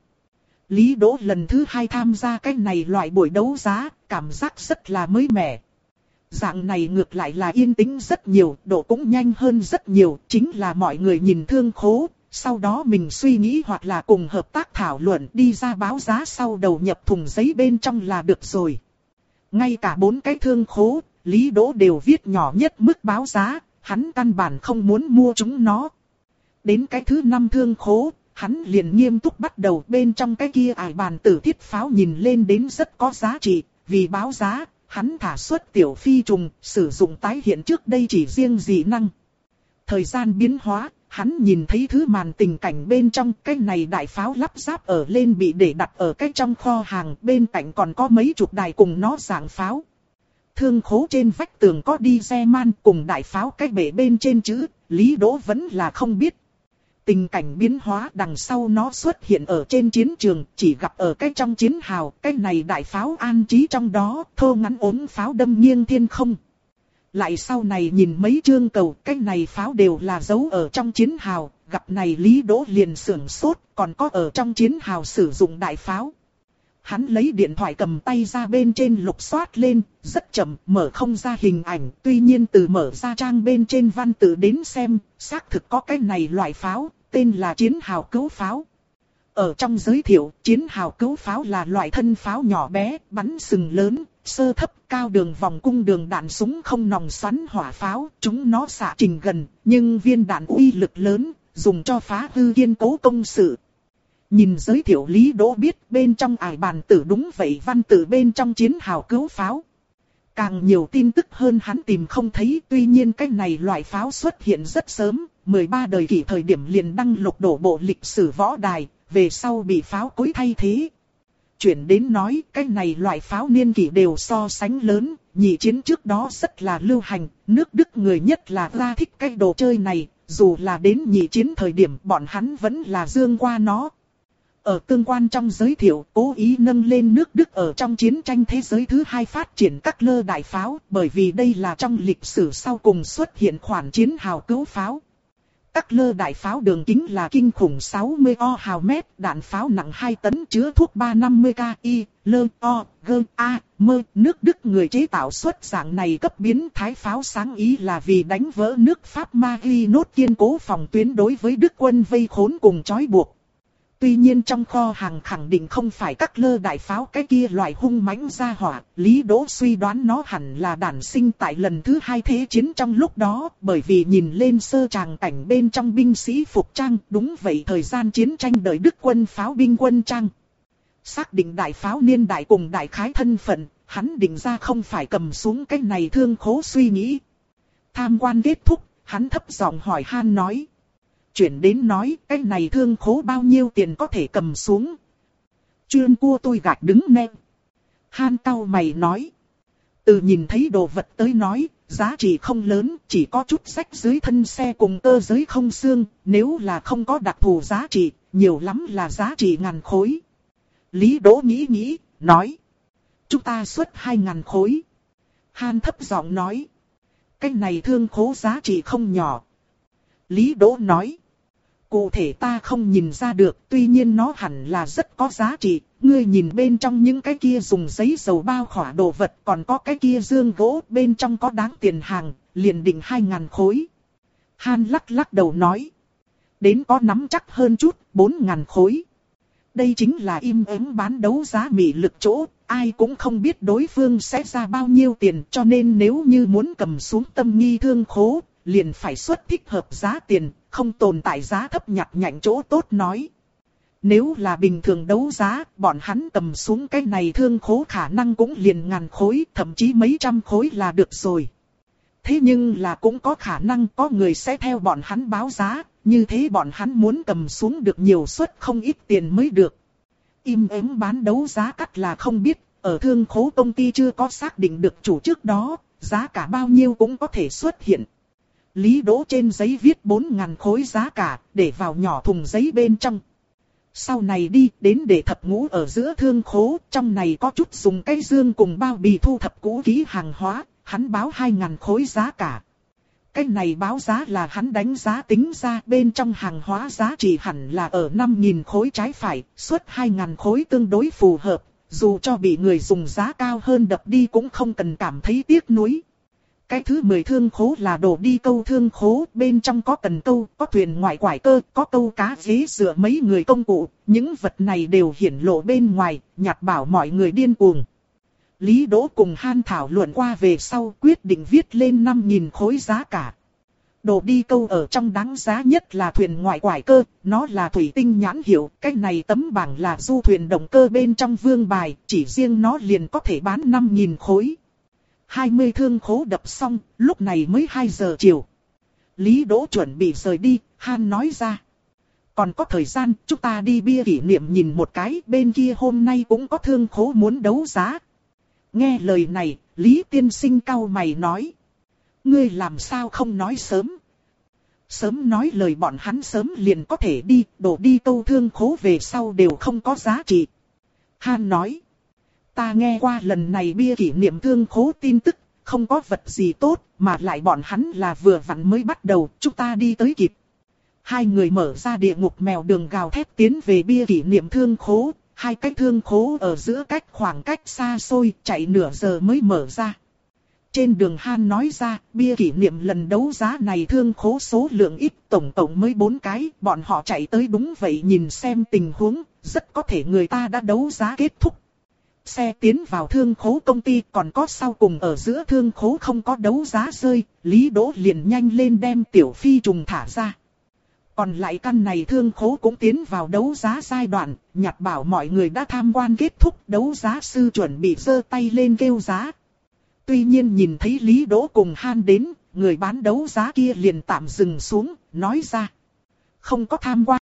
Lý Đỗ lần thứ hai tham gia cái này loại buổi đấu giá, cảm giác rất là mới mẻ. Dạng này ngược lại là yên tĩnh rất nhiều, độ cũng nhanh hơn rất nhiều, chính là mọi người nhìn thương khố, sau đó mình suy nghĩ hoặc là cùng hợp tác thảo luận đi ra báo giá sau đầu nhập thùng giấy bên trong là được rồi. Ngay cả bốn cái thương khố, Lý Đỗ đều viết nhỏ nhất mức báo giá, hắn căn bản không muốn mua chúng nó. Đến cái thứ năm thương khố, hắn liền nghiêm túc bắt đầu, bên trong cái kia ải bàn tử thiết pháo nhìn lên đến rất có giá trị, vì báo giá, hắn thả xuất tiểu phi trùng, sử dụng tái hiện trước đây chỉ riêng dị năng. Thời gian biến hóa, hắn nhìn thấy thứ màn tình cảnh bên trong, cái này đại pháo lắp ráp ở lên bị để đặt ở cái trong kho hàng, bên cạnh còn có mấy chục đài cùng nó dạng pháo. Thương khố trên vách tường có đi xe man cùng đại pháo cái bể bên trên chữ, Lý Đỗ vẫn là không biết. Tình cảnh biến hóa đằng sau nó xuất hiện ở trên chiến trường, chỉ gặp ở cái trong chiến hào, cái này đại pháo an trí trong đó, thô ngắn ốm pháo đâm nghiêng thiên không. Lại sau này nhìn mấy chương cầu, cái này pháo đều là giấu ở trong chiến hào, gặp này Lý Đỗ liền sưởng sốt, còn có ở trong chiến hào sử dụng đại pháo. Hắn lấy điện thoại cầm tay ra bên trên lục soát lên, rất chậm, mở không ra hình ảnh, tuy nhiên từ mở ra trang bên trên văn tự đến xem, xác thực có cái này loại pháo, tên là chiến hào cứu pháo. Ở trong giới thiệu, chiến hào cứu pháo là loại thân pháo nhỏ bé, bắn sừng lớn, sơ thấp, cao đường vòng cung đường đạn súng không nòng xoắn hỏa pháo, chúng nó xạ trình gần, nhưng viên đạn uy lực lớn, dùng cho phá hư kiên cố công sự. Nhìn giới thiệu Lý Đỗ biết bên trong ải bàn tử đúng vậy văn tử bên trong chiến hào cứu pháo. Càng nhiều tin tức hơn hắn tìm không thấy, tuy nhiên cái này loại pháo xuất hiện rất sớm, mười ba đời kỷ thời điểm liền đăng lục đổ bộ lịch sử võ đài, về sau bị pháo cối thay thế. Chuyển đến nói cái này loại pháo niên kỷ đều so sánh lớn, nhị chiến trước đó rất là lưu hành, nước Đức người nhất là ra thích cái đồ chơi này, dù là đến nhị chiến thời điểm bọn hắn vẫn là dương qua nó. Ở tương quan trong giới thiệu, cố ý nâng lên nước Đức ở trong chiến tranh thế giới thứ hai phát triển các lơ đại pháo, bởi vì đây là trong lịch sử sau cùng xuất hiện khoản chiến hào cứu pháo. Các lơ đại pháo đường kính là kinh khủng sáu mươi o hào mét, đạn pháo nặng hai tấn chứa thuốc ba trăm năm mươi k y, lơ, o, gơ, a, mơ. Nước Đức người chế tạo xuất dạng này cấp biến thái pháo sáng ý là vì đánh vỡ nước Pháp Maginot kiên cố phòng tuyến đối với Đức quân vây khốn cùng trói buộc. Tuy nhiên trong kho hàng khẳng định không phải các lơ đại pháo cái kia loại hung mãnh ra hỏa, Lý Đỗ suy đoán nó hẳn là đản sinh tại lần thứ hai thế chiến trong lúc đó, bởi vì nhìn lên sơ tràng cảnh bên trong binh sĩ phục trang, đúng vậy thời gian chiến tranh đợi Đức quân pháo binh quân trang. Xác định đại pháo niên đại cùng đại khái thân phận, hắn định ra không phải cầm xuống cái này thương khố suy nghĩ. Tham quan kết thúc, hắn thấp giọng hỏi han nói. Chuyển đến nói, cái này thương khố bao nhiêu tiền có thể cầm xuống. Chuyên cua tôi gạch đứng nem. Han cau mày nói. Từ nhìn thấy đồ vật tới nói, giá trị không lớn, chỉ có chút rách dưới thân xe cùng cơ giới không xương, nếu là không có đặc thù giá trị, nhiều lắm là giá trị ngàn khối. Lý Đỗ nghĩ nghĩ, nói. Chúng ta xuất hai ngàn khối. Han thấp giọng nói. Cái này thương khố giá trị không nhỏ. Lý Đỗ nói. Cụ thể ta không nhìn ra được, tuy nhiên nó hẳn là rất có giá trị. Ngươi nhìn bên trong những cái kia dùng giấy dầu bao khỏa đồ vật, còn có cái kia dương gỗ, bên trong có đáng tiền hàng, liền định hai ngàn khối. Han lắc lắc đầu nói. Đến có nắm chắc hơn chút, bốn ngàn khối. Đây chính là im ắng bán đấu giá mị lực chỗ, ai cũng không biết đối phương sẽ ra bao nhiêu tiền, cho nên nếu như muốn cầm xuống tâm nghi thương khố, liền phải xuất thích hợp giá tiền, không tồn tại giá thấp nhặt nhạnh chỗ tốt nói. Nếu là bình thường đấu giá, bọn hắn cầm xuống cái này thương khố khả năng cũng liền ngàn khối, thậm chí mấy trăm khối là được rồi. Thế nhưng là cũng có khả năng có người sẽ theo bọn hắn báo giá, như thế bọn hắn muốn cầm xuống được nhiều suất không ít tiền mới được. Im ắng bán đấu giá cắt là không biết, ở thương khố công ty chưa có xác định được chủ trước đó, giá cả bao nhiêu cũng có thể xuất hiện. Lý Đỗ trên giấy viết bốn ngàn khối giá cả, để vào nhỏ thùng giấy bên trong. Sau này đi đến để thập ngũ ở giữa thương khố, trong này có chút dùng cây dương cùng bao bì thu thập cũ kỹ hàng hóa, hắn báo hai ngàn khối giá cả. Cái này báo giá là hắn đánh giá tính ra bên trong hàng hóa giá trị hẳn là ở năm nghìn khối trái phải, suất hai ngàn khối tương đối phù hợp, dù cho bị người dùng giá cao hơn đập đi cũng không cần cảm thấy tiếc nuối. Cái thứ mười thương khố là đồ đi câu thương khố, bên trong có cần câu, có thuyền ngoại quải cơ, có câu cá ghế dựa mấy người công cụ, những vật này đều hiển lộ bên ngoài, nhặt bảo mọi người điên cuồng. Lý Đỗ cùng Han thảo luận qua về sau quyết định viết lên năm nghìn khối giá cả. Đồ đi câu ở trong đáng giá nhất là thuyền ngoại quải cơ, nó là thủy tinh nhãn hiệu, cái này tấm bảng là du thuyền động cơ bên trong vương bài, chỉ riêng nó liền có thể bán năm nghìn khối. hai mươi thương khố đập xong, lúc này mới hai giờ chiều. Lý Đỗ chuẩn bị rời đi, Han nói ra. Còn có thời gian, chúng ta đi bia kỷ niệm nhìn một cái, bên kia hôm nay cũng có thương khố muốn đấu giá. Nghe lời này, Lý Tiên Sinh cau mày nói. Ngươi làm sao không nói sớm? Sớm nói lời bọn hắn sớm liền có thể đi, đổ đi câu thương khố về sau đều không có giá trị. Han nói. Ta nghe qua lần này bia kỷ niệm thương khố tin tức, không có vật gì tốt, mà lại bọn hắn là vừa vặn mới bắt đầu, chúng ta đi tới kịp. Hai người mở ra địa ngục mèo đường gào thét tiến về bia kỷ niệm thương khố, hai cái thương khố ở giữa cách khoảng cách xa xôi, chạy nửa giờ mới mở ra. Trên đường Han nói ra, bia kỷ niệm lần đấu giá này thương khố số lượng ít, tổng tổng mới bốn cái, bọn họ chạy tới đúng vậy nhìn xem tình huống, rất có thể người ta đã đấu giá kết thúc. Xe tiến vào thương khố công ty, còn có sau cùng ở giữa thương khố không có đấu giá rơi, Lý Đỗ liền nhanh lên đem tiểu phi trùng thả ra. Còn lại căn này thương khố cũng tiến vào đấu giá giai đoạn, nhặt bảo mọi người đã tham quan kết thúc, đấu giá sư chuẩn bị giơ tay lên kêu giá. Tuy nhiên nhìn thấy Lý Đỗ cùng Han đến, người bán đấu giá kia liền tạm dừng xuống, nói ra. Không có tham quan.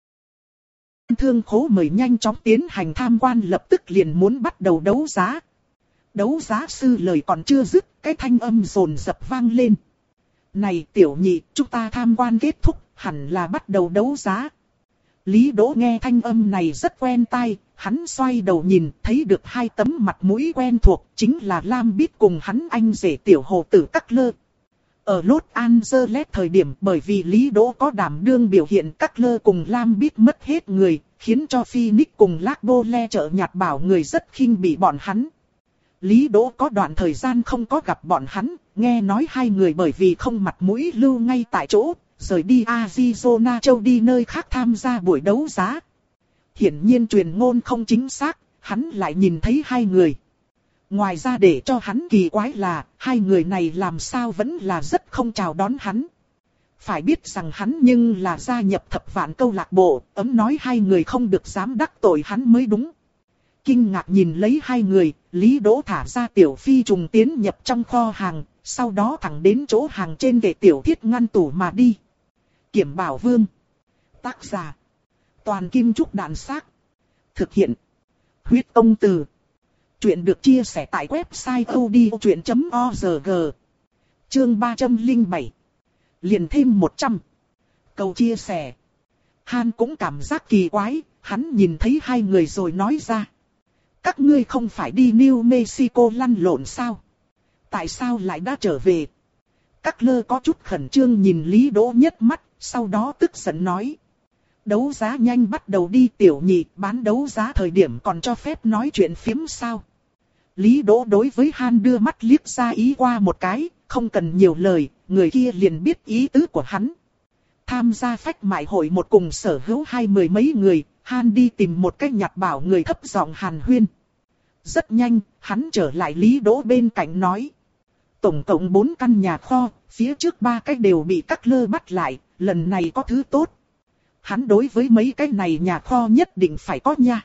Thương khố mời nhanh chóng tiến hành tham quan, lập tức liền muốn bắt đầu đấu giá. Đấu giá sư lời còn chưa dứt, cái thanh âm rồn rập vang lên. Này tiểu nhị, chúng ta tham quan kết thúc, hẳn là bắt đầu đấu giá. Lý Đỗ nghe thanh âm này rất quen tai, hắn xoay đầu nhìn, thấy được hai tấm mặt mũi quen thuộc, chính là Lam Bít cùng hắn anh rể tiểu hồ tử Cắt Lơ. Ở Los Angeles thời điểm, bởi vì Lý Đỗ có đảm đương biểu hiện, Cắt Lơ cùng Lam Bít mất hết người, khiến cho Phoenix cùng Lạc Đô Le trợ nhặt bảo người rất khinh bỉ bọn hắn. Lý Đỗ có đoạn thời gian không có gặp bọn hắn, nghe nói hai người bởi vì không mặt mũi lưu ngay tại chỗ, rời đi Arizona châu đi nơi khác tham gia buổi đấu giá. Hiển nhiên truyền ngôn không chính xác, hắn lại nhìn thấy hai người. Ngoài ra để cho hắn kỳ quái là, hai người này làm sao vẫn là rất không chào đón hắn. Phải biết rằng hắn nhưng là gia nhập thập vạn câu lạc bộ, ấm nói hai người không được dám đắc tội hắn mới đúng. Kinh ngạc nhìn lấy hai người, Lý Đỗ thả ra tiểu phi trùng tiến nhập trong kho hàng, sau đó thẳng đến chỗ hàng trên kệ tiểu thiết ngăn tủ mà đi. Kiểm Bảo Vương. Tác giả. Toàn Kim Trúc Đạn Xác. Thực hiện. Huyết Công Từ. Chuyện được chia sẻ tại website odchuyện chấm org. Chương ba trăm lẻ bảy. Liền thêm một trăm. Câu chia sẻ. Han cũng cảm giác kỳ quái, hắn nhìn thấy hai người rồi nói ra. Các ngươi không phải đi New Mexico lăn lộn sao? Tại sao lại đã trở về? Các lơ có chút khẩn trương nhìn Lý Đỗ nhất mắt, sau đó tức giận nói. Đấu giá nhanh bắt đầu đi tiểu nhị, bán đấu giá thời điểm còn cho phép nói chuyện phiếm sao? Lý Đỗ đối với Han đưa mắt liếc ra ý qua một cái, không cần nhiều lời, người kia liền biết ý tứ của hắn. Tham gia phách mại hội một cùng sở hữu hai mười mấy người, Han đi tìm một cách nhặt bảo người thấp giọng hàn huyên. Rất nhanh, hắn trở lại Lý Đỗ bên cạnh nói. Tổng cộng bốn căn nhà kho, phía trước ba cái đều bị các lơ bắt lại, lần này có thứ tốt. Hắn đối với mấy cái này nhà kho nhất định phải có nha.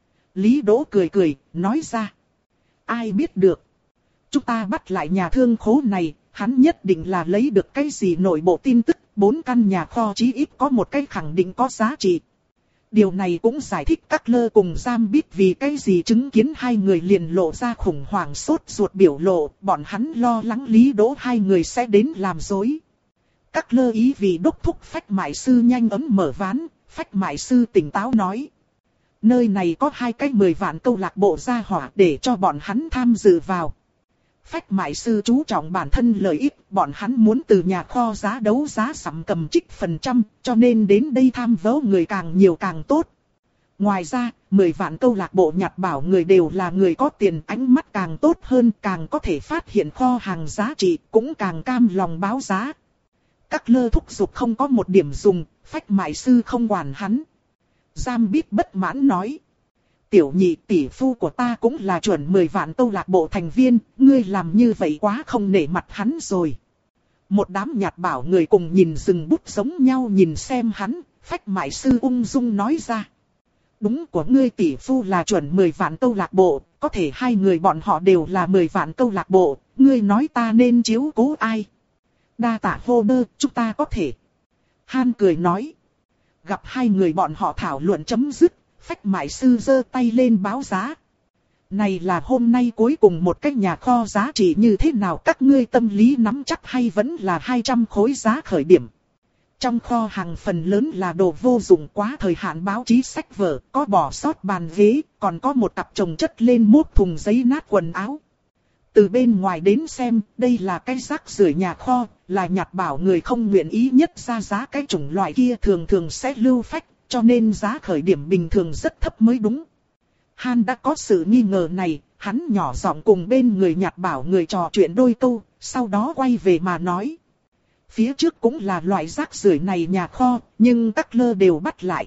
Lý Đỗ cười cười, nói ra. Ai biết được. Chúng ta bắt lại nhà thương khố này, hắn nhất định là lấy được cái gì nội bộ tin tức, bốn căn nhà kho chí ít có một cái khẳng định có giá trị. Điều này cũng giải thích các lơ cùng giam biết vì cái gì chứng kiến hai người liền lộ ra khủng hoảng sốt ruột biểu lộ, bọn hắn lo lắng Lý Đỗ hai người sẽ đến làm dối. Các lơ ý vì đốc thúc phách mại sư nhanh ấm mở ván, phách mại sư tỉnh táo nói. Nơi này có hai cái mười vạn câu lạc bộ gia hỏa để cho bọn hắn tham dự vào. Phách mại sư chú trọng bản thân lợi ích, bọn hắn muốn từ nhà kho giá đấu giá sắm cầm trích phần trăm, cho nên đến đây tham vớ người càng nhiều càng tốt. Ngoài ra, mười vạn câu lạc bộ nhặt bảo người đều là người có tiền, ánh mắt càng tốt hơn, càng có thể phát hiện kho hàng giá trị, cũng càng cam lòng báo giá. Các lơ thúc giục không có một điểm dùng, phách mại sư không quản hắn. Giam biết bất mãn nói. Tiểu nhị tỷ phu của ta cũng là chuẩn mười vạn câu lạc bộ thành viên, ngươi làm như vậy quá không nể mặt hắn rồi. Một đám nhặt bảo người cùng nhìn rừng bút giống nhau nhìn xem hắn, phách mại sư ung dung nói ra. Đúng của ngươi tỷ phu là chuẩn mười vạn câu lạc bộ, có thể hai người bọn họ đều là mười vạn câu lạc bộ, ngươi nói ta nên chiếu cố ai? Đa tạ hô đơ, chúng ta có thể. Han cười nói. Gặp hai người bọn họ thảo luận chấm dứt, phách mại sư giơ tay lên báo giá. Này là hôm nay cuối cùng một cái nhà kho giá trị như thế nào, các ngươi tâm lý nắm chắc hay vẫn là hai trăm khối giá khởi điểm. Trong kho hàng phần lớn là đồ vô dụng quá thời hạn, báo chí sách vở, có bỏ sót bàn ghế, còn có một cặp chồng chất lên mốt thùng giấy nát quần áo. Từ bên ngoài đến xem, đây là cái rác rưởi nhà kho, là nhặt bảo người không nguyện ý nhất ra giá cái chủng loại kia thường thường sẽ lưu phách, cho nên giá khởi điểm bình thường rất thấp mới đúng. Han đã có sự nghi ngờ này, hắn nhỏ giọng cùng bên người nhặt bảo người trò chuyện đôi câu, sau đó quay về mà nói. Phía trước cũng là loại rác rưởi này nhà kho, nhưng các lơ đều bắt lại.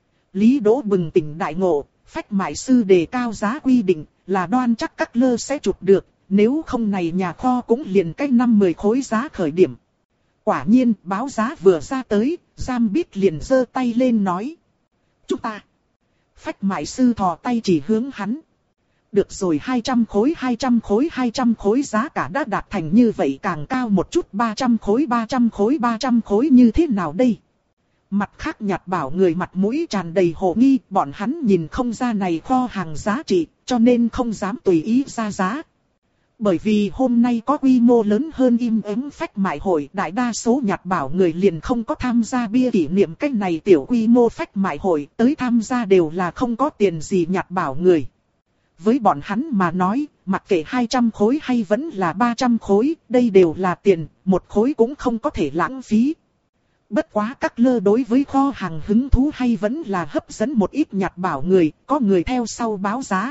Lý Đỗ bừng tỉnh đại ngộ, phách mại sư đề cao giá quy định, là đoan chắc các lơ sẽ chụp được. Nếu không này nhà kho cũng liền cách năm mười khối giá khởi điểm. Quả nhiên báo giá vừa ra tới, giam biết liền giơ tay lên nói. Chúng ta. Phách mại sư thò tay chỉ hướng hắn. Được rồi, hai trăm khối hai trăm khối hai trăm khối giá cả đã đạt thành như vậy, càng cao một chút, ba trăm khối ba trăm khối ba trăm khối như thế nào đây? Mặt khác nhặt bảo người mặt mũi tràn đầy hồ nghi, bọn hắn nhìn không ra này kho hàng giá trị, cho nên không dám tùy ý ra giá. Bởi vì hôm nay có quy mô lớn hơn im ắng phách mại hội, đại đa số nhặt bảo người liền không có tham gia bia kỷ niệm cách này tiểu quy mô phách mại hội, tới tham gia đều là không có tiền gì nhặt bảo người. Với bọn hắn mà nói, mặc kệ hai trăm khối hay vẫn là ba trăm khối, đây đều là tiền, một khối cũng không có thể lãng phí. Bất quá các lơ đối với kho hàng hứng thú hay vẫn là hấp dẫn một ít nhặt bảo người, có người theo sau báo giá.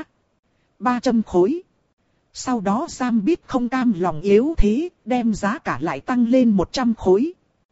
ba trăm khối. Sau đó giam biết không cam lòng yếu thế, đem giá cả lại tăng lên một trăm khối.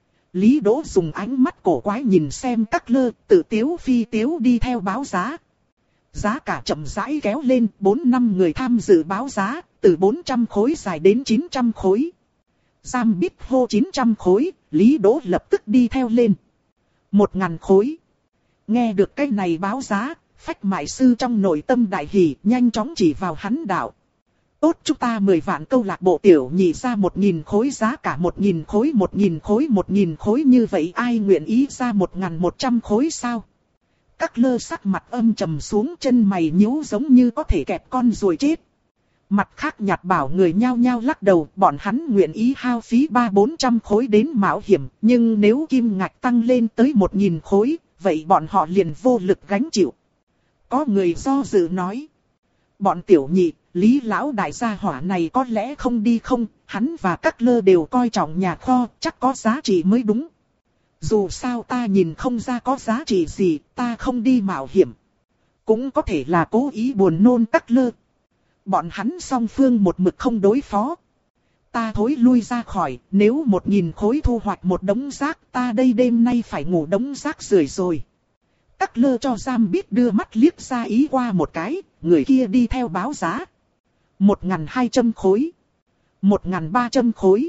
Lý Đỗ dùng ánh mắt cổ quái nhìn xem các lơ, tự tiếu phi tiếu đi theo báo giá. Giá cả chậm rãi kéo lên, bốn năm người tham dự báo giá, từ bốn trăm khối dài đến chín trăm khối. Giam biết hô chín trăm khối, Lý Đỗ lập tức đi theo lên. một nghìn khối. Nghe được cái này báo giá, phách mại sư trong nội tâm đại hỉ, nhanh chóng chỉ vào hắn đạo. Tốt, chúng ta mười vạn câu lạc bộ tiểu nhị ra một nghìn khối, giá cả một nghìn khối, một nghìn khối, một nghìn khối, như vậy ai nguyện ý ra một nghìn một trăm khối sao? Các lơ sắc mặt âm trầm xuống, chân mày nhíu giống như có thể kẹp con ruồi chết. Mặt khác Nhạt Bảo người nhao nhao lắc đầu, bọn hắn nguyện ý hao phí ba bốn trăm khối đến mạo hiểm, nhưng nếu kim ngạch tăng lên tới một nghìn khối, vậy bọn họ liền vô lực gánh chịu. Có người do dự nói, bọn tiểu nhị, Lý lão đại gia hỏa này có lẽ không đi không, hắn và các lơ đều coi trọng nhà kho, chắc có giá trị mới đúng. Dù sao ta nhìn không ra có giá trị gì, ta không đi mạo hiểm. Cũng có thể là cố ý buồn nôn các lơ. Bọn hắn song phương một mực không đối phó. Ta thối lui ra khỏi, nếu một nghìn khối thu hoạch một đống rác, ta đây đêm nay phải ngủ đống rác rưởi rồi. Các lơ cho giam biết đưa mắt liếc ra ý qua một cái, người kia đi theo báo giá. Một ngàn hai trăm khối. Một ngàn ba trăm khối.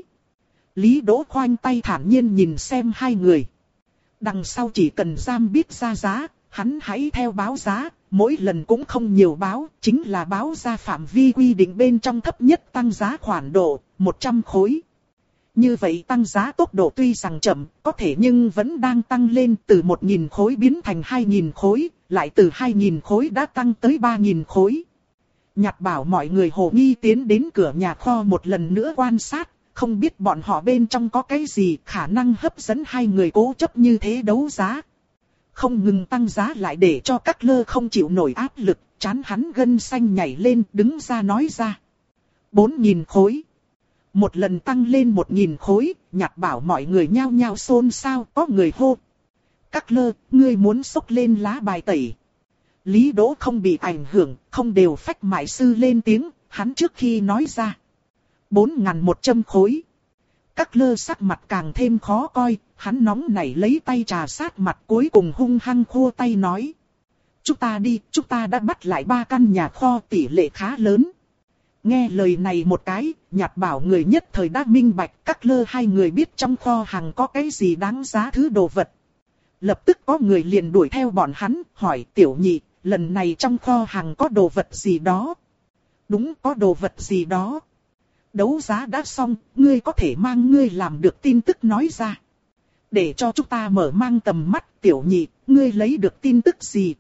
Lý Đỗ khoanh tay thản nhiên nhìn xem hai người. Đằng sau chỉ cần giam biết ra giá, hắn hãy theo báo giá, mỗi lần cũng không nhiều báo, chính là báo ra phạm vi quy định bên trong thấp nhất tăng giá khoản độ, một trăm khối. Như vậy tăng giá tốc độ tuy rằng chậm, có thể nhưng vẫn đang tăng lên, từ một nghìn khối biến thành hai nghìn khối, lại từ hai nghìn khối đã tăng tới ba nghìn khối. Nhạt Bảo mọi người hồ nghi tiến đến cửa nhà kho một lần nữa quan sát, không biết bọn họ bên trong có cái gì khả năng hấp dẫn hai người cố chấp như thế đấu giá. Không ngừng tăng giá lại để cho các lơ không chịu nổi áp lực, chán hắn gân xanh nhảy lên, đứng ra nói ra. Bốn nghìn khối. Một lần tăng lên một nghìn khối, Nhạt Bảo mọi người nhao nhao xôn xao, có người hô. Các lơ, ngươi muốn xốc lên lá bài tẩy. Lý Đỗ không bị ảnh hưởng, không đều phách mại sư lên tiếng, hắn trước khi nói ra. Bốn ngàn một trăm khối. Các lơ sắc mặt càng thêm khó coi, hắn nóng nảy lấy tay trà sát mặt, cuối cùng hung hăng khô tay nói. Chúng ta đi, chúng ta đã bắt lại ba căn nhà kho, tỷ lệ khá lớn. Nghe lời này một cái, Nhạt Bảo người nhất thời đã minh bạch, các lơ hai người biết trong kho hàng có cái gì đáng giá thứ đồ vật. Lập tức có người liền đuổi theo bọn hắn, hỏi tiểu nhị, lần này trong kho hàng có đồ vật gì đó? Đúng, có đồ vật gì đó. Đấu giá đã xong, ngươi có thể mang ngươi làm được tin tức nói ra. Để cho chúng ta mở mang tầm mắt, tiểu nhị, ngươi lấy được tin tức gì?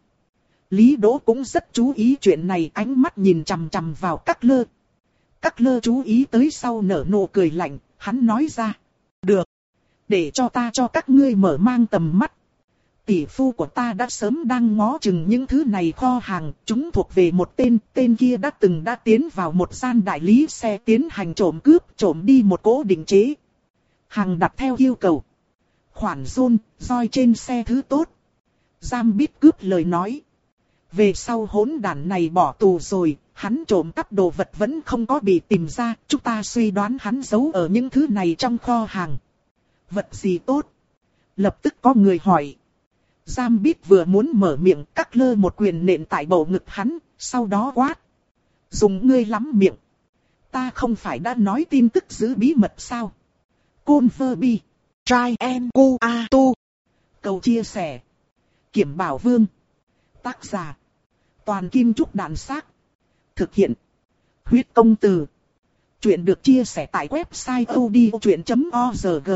Lý Đỗ cũng rất chú ý chuyện này, ánh mắt nhìn chằm chằm vào các lơ. Các lơ chú ý tới sau nở nụ cười lạnh, hắn nói ra. Được, để cho ta cho các ngươi mở mang tầm mắt. Tỷ phu của ta đã sớm đang ngó chừng những thứ này kho hàng, chúng thuộc về một tên, tên kia đã từng đã tiến vào một gian đại lý xe tiến hành trộm cướp, trộm đi một cố định chế. Hàng đặt theo yêu cầu. Khoản rôn, roi trên xe thứ tốt. Giam biết cướp lời nói. Về sau hỗn đản này bỏ tù rồi, hắn trộm cắp đồ vật vẫn không có bị tìm ra, chúng ta suy đoán hắn giấu ở những thứ này trong kho hàng. Vật gì tốt? Lập tức có người hỏi. Giam biết vừa muốn mở miệng, các lơ một quyền nện tại bầu ngực hắn, sau đó quát. Dùng ngươi lắm miệng. Ta không phải đã nói tin tức giữ bí mật sao? Côn vơ bi. Trai en cu a tu. Cầu chia sẻ. Kiểm Bảo Vương. Tác giả. Toàn Kim Trúc Đạn Xác. Thực hiện. Huyết Công Từ. Chuyện được chia sẻ tại website odchuyện chấm org.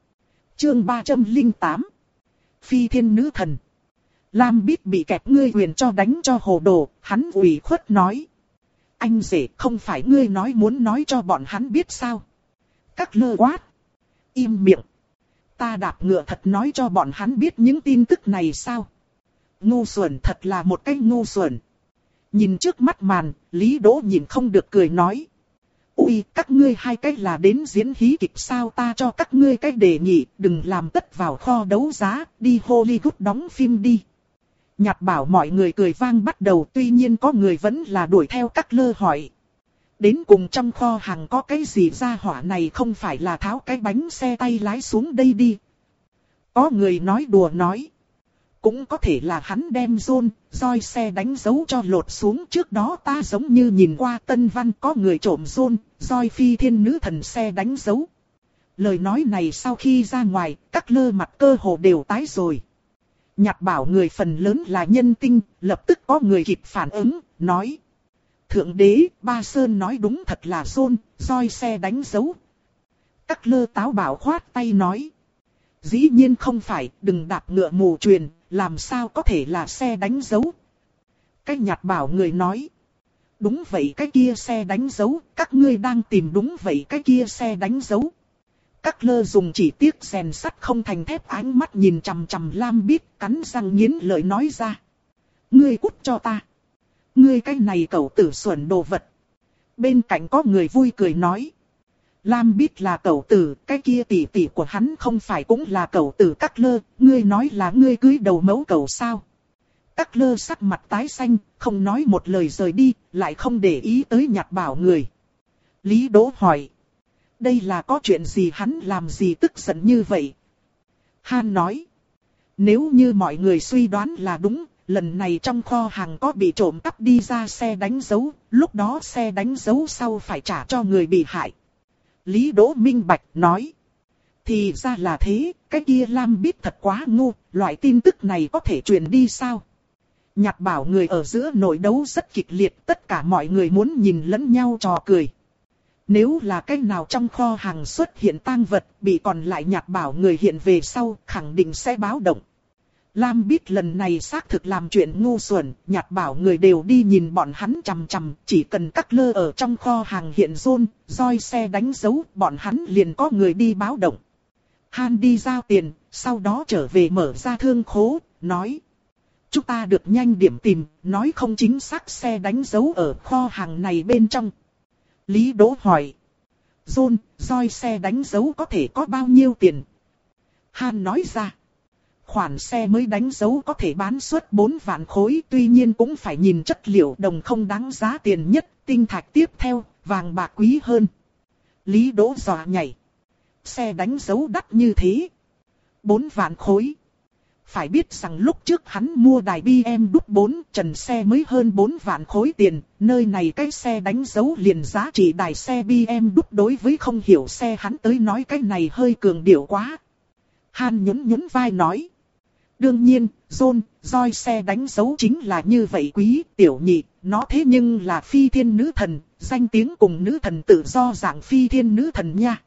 Chương ba trăm lẻ tám. Phi thiên nữ thần. Lam biết bị kẹp ngươi quyền cho đánh cho hồ đồ, hắn ủy khuất nói. Anh rể, không phải ngươi nói muốn nói cho bọn hắn biết sao? Các lơ quát. Im miệng. Ta đạp ngựa thật nói cho bọn hắn biết những tin tức này sao? Ngu xuẩn, thật là một cái ngu xuẩn. Nhìn trước mắt màn, Lý Đỗ nhìn không được cười nói. Ui, các ngươi hai cách là đến diễn hí kịch sao? Ta cho các ngươi cách đề nghị, đừng làm tất vào kho đấu giá, đi Hollywood đóng phim đi. Nhạt Bảo mọi người cười vang bắt đầu, tuy nhiên có người vẫn là đuổi theo các lơ hỏi. Đến cùng trong kho hàng có cái gì ra hỏa này, không phải là tháo cái bánh xe tay lái xuống đây đi. Có người nói đùa nói. Cũng có thể là hắn đem rôn, roi xe đánh dấu cho lột xuống. Trước đó ta giống như nhìn qua tân văn có người trộm rôn, roi phi thiên nữ thần xe đánh dấu. Lời nói này sau khi ra ngoài, các lơ mặt cơ hồ đều tái rồi. Nhạt Bảo người phần lớn là nhân tinh, lập tức có người kịp phản ứng, nói. Thượng đế, Ba Sơn nói đúng thật là John, roi xe đánh dấu. Các lơ táo bảo khoát tay nói. Dĩ nhiên không phải, đừng đạp ngựa mù truyền, làm sao có thể là xe đánh dấu. Cái nhạt bảo người nói. Đúng vậy cái kia xe đánh dấu, các ngươi đang tìm đúng vậy cái kia xe đánh dấu. Các lơ dùng chỉ tiếc rèn sắt không thành thép ánh mắt nhìn chằm chằm Lam Biết, cắn răng nghiến lợi nói ra. Ngươi cút cho ta. Ngươi cái này cẩu tử xuẩn đồ vật. Bên cạnh có người vui cười nói. Lam Biết là cẩu tử, cái kia tỷ tỷ của hắn không phải cũng là cẩu tử. Các lơ, ngươi nói là ngươi cưới đầu mẫu cẩu sao? Các lơ sắc mặt tái xanh, không nói một lời rời đi, lại không để ý tới nhạt bảo người. Lý Đỗ hỏi. Đây là có chuyện gì hắn làm gì tức giận như vậy? Han nói. Nếu như mọi người suy đoán là đúng, lần này trong kho hàng có bị trộm cắp đi ra xe đánh dấu, lúc đó xe đánh dấu sau phải trả cho người bị hại. Lý Đỗ minh bạch nói. Thì ra là thế, cái kia Lam Biết thật quá ngu, loại tin tức này có thể truyền đi sao? Nhạt bảo người ở giữa nội đấu rất kịch liệt, tất cả mọi người muốn nhìn lẫn nhau trò cười. Nếu là cái nào trong kho hàng xuất hiện tang vật, bị còn lại nhạt bảo người hiện về sau, khẳng định sẽ báo động. Lam Biết lần này xác thực làm chuyện ngu xuẩn, nhạt bảo người đều đi nhìn bọn hắn chằm chằm, chỉ cần các lơ ở trong kho hàng hiện rôn, roi xe đánh dấu, bọn hắn liền có người đi báo động. Han đi giao tiền, sau đó trở về mở ra thương khố, nói. Chúng ta được nhanh điểm tìm, nói không chính xác xe đánh dấu ở kho hàng này bên trong. Lý Đỗ hỏi. John, roi xe đánh dấu có thể có bao nhiêu tiền? Han nói ra. Khoản xe mới đánh dấu có thể bán suất bốn vạn khối, tuy nhiên cũng phải nhìn chất liệu đồng không đáng giá tiền nhất, tinh thạch tiếp theo, vàng bạc quý hơn. Lý Đỗ dọa nhảy. Xe đánh dấu đắt như thế. bốn vạn khối. Phải biết rằng lúc trước hắn mua đài bê em đúc bốn trần xe mới hơn bốn vạn khối tiền, nơi này cái xe đánh dấu liền giá trị đài xe bê em đúc đối với không hiểu xe hắn tới nói cái này hơi cường điệu quá. Han nhún nhún vai nói. Đương nhiên, John, roi xe đánh dấu chính là như vậy quý, tiểu nhị, nó thế nhưng là phi thiên nữ thần, danh tiếng cùng nữ thần tự do dạng phi thiên nữ thần nha.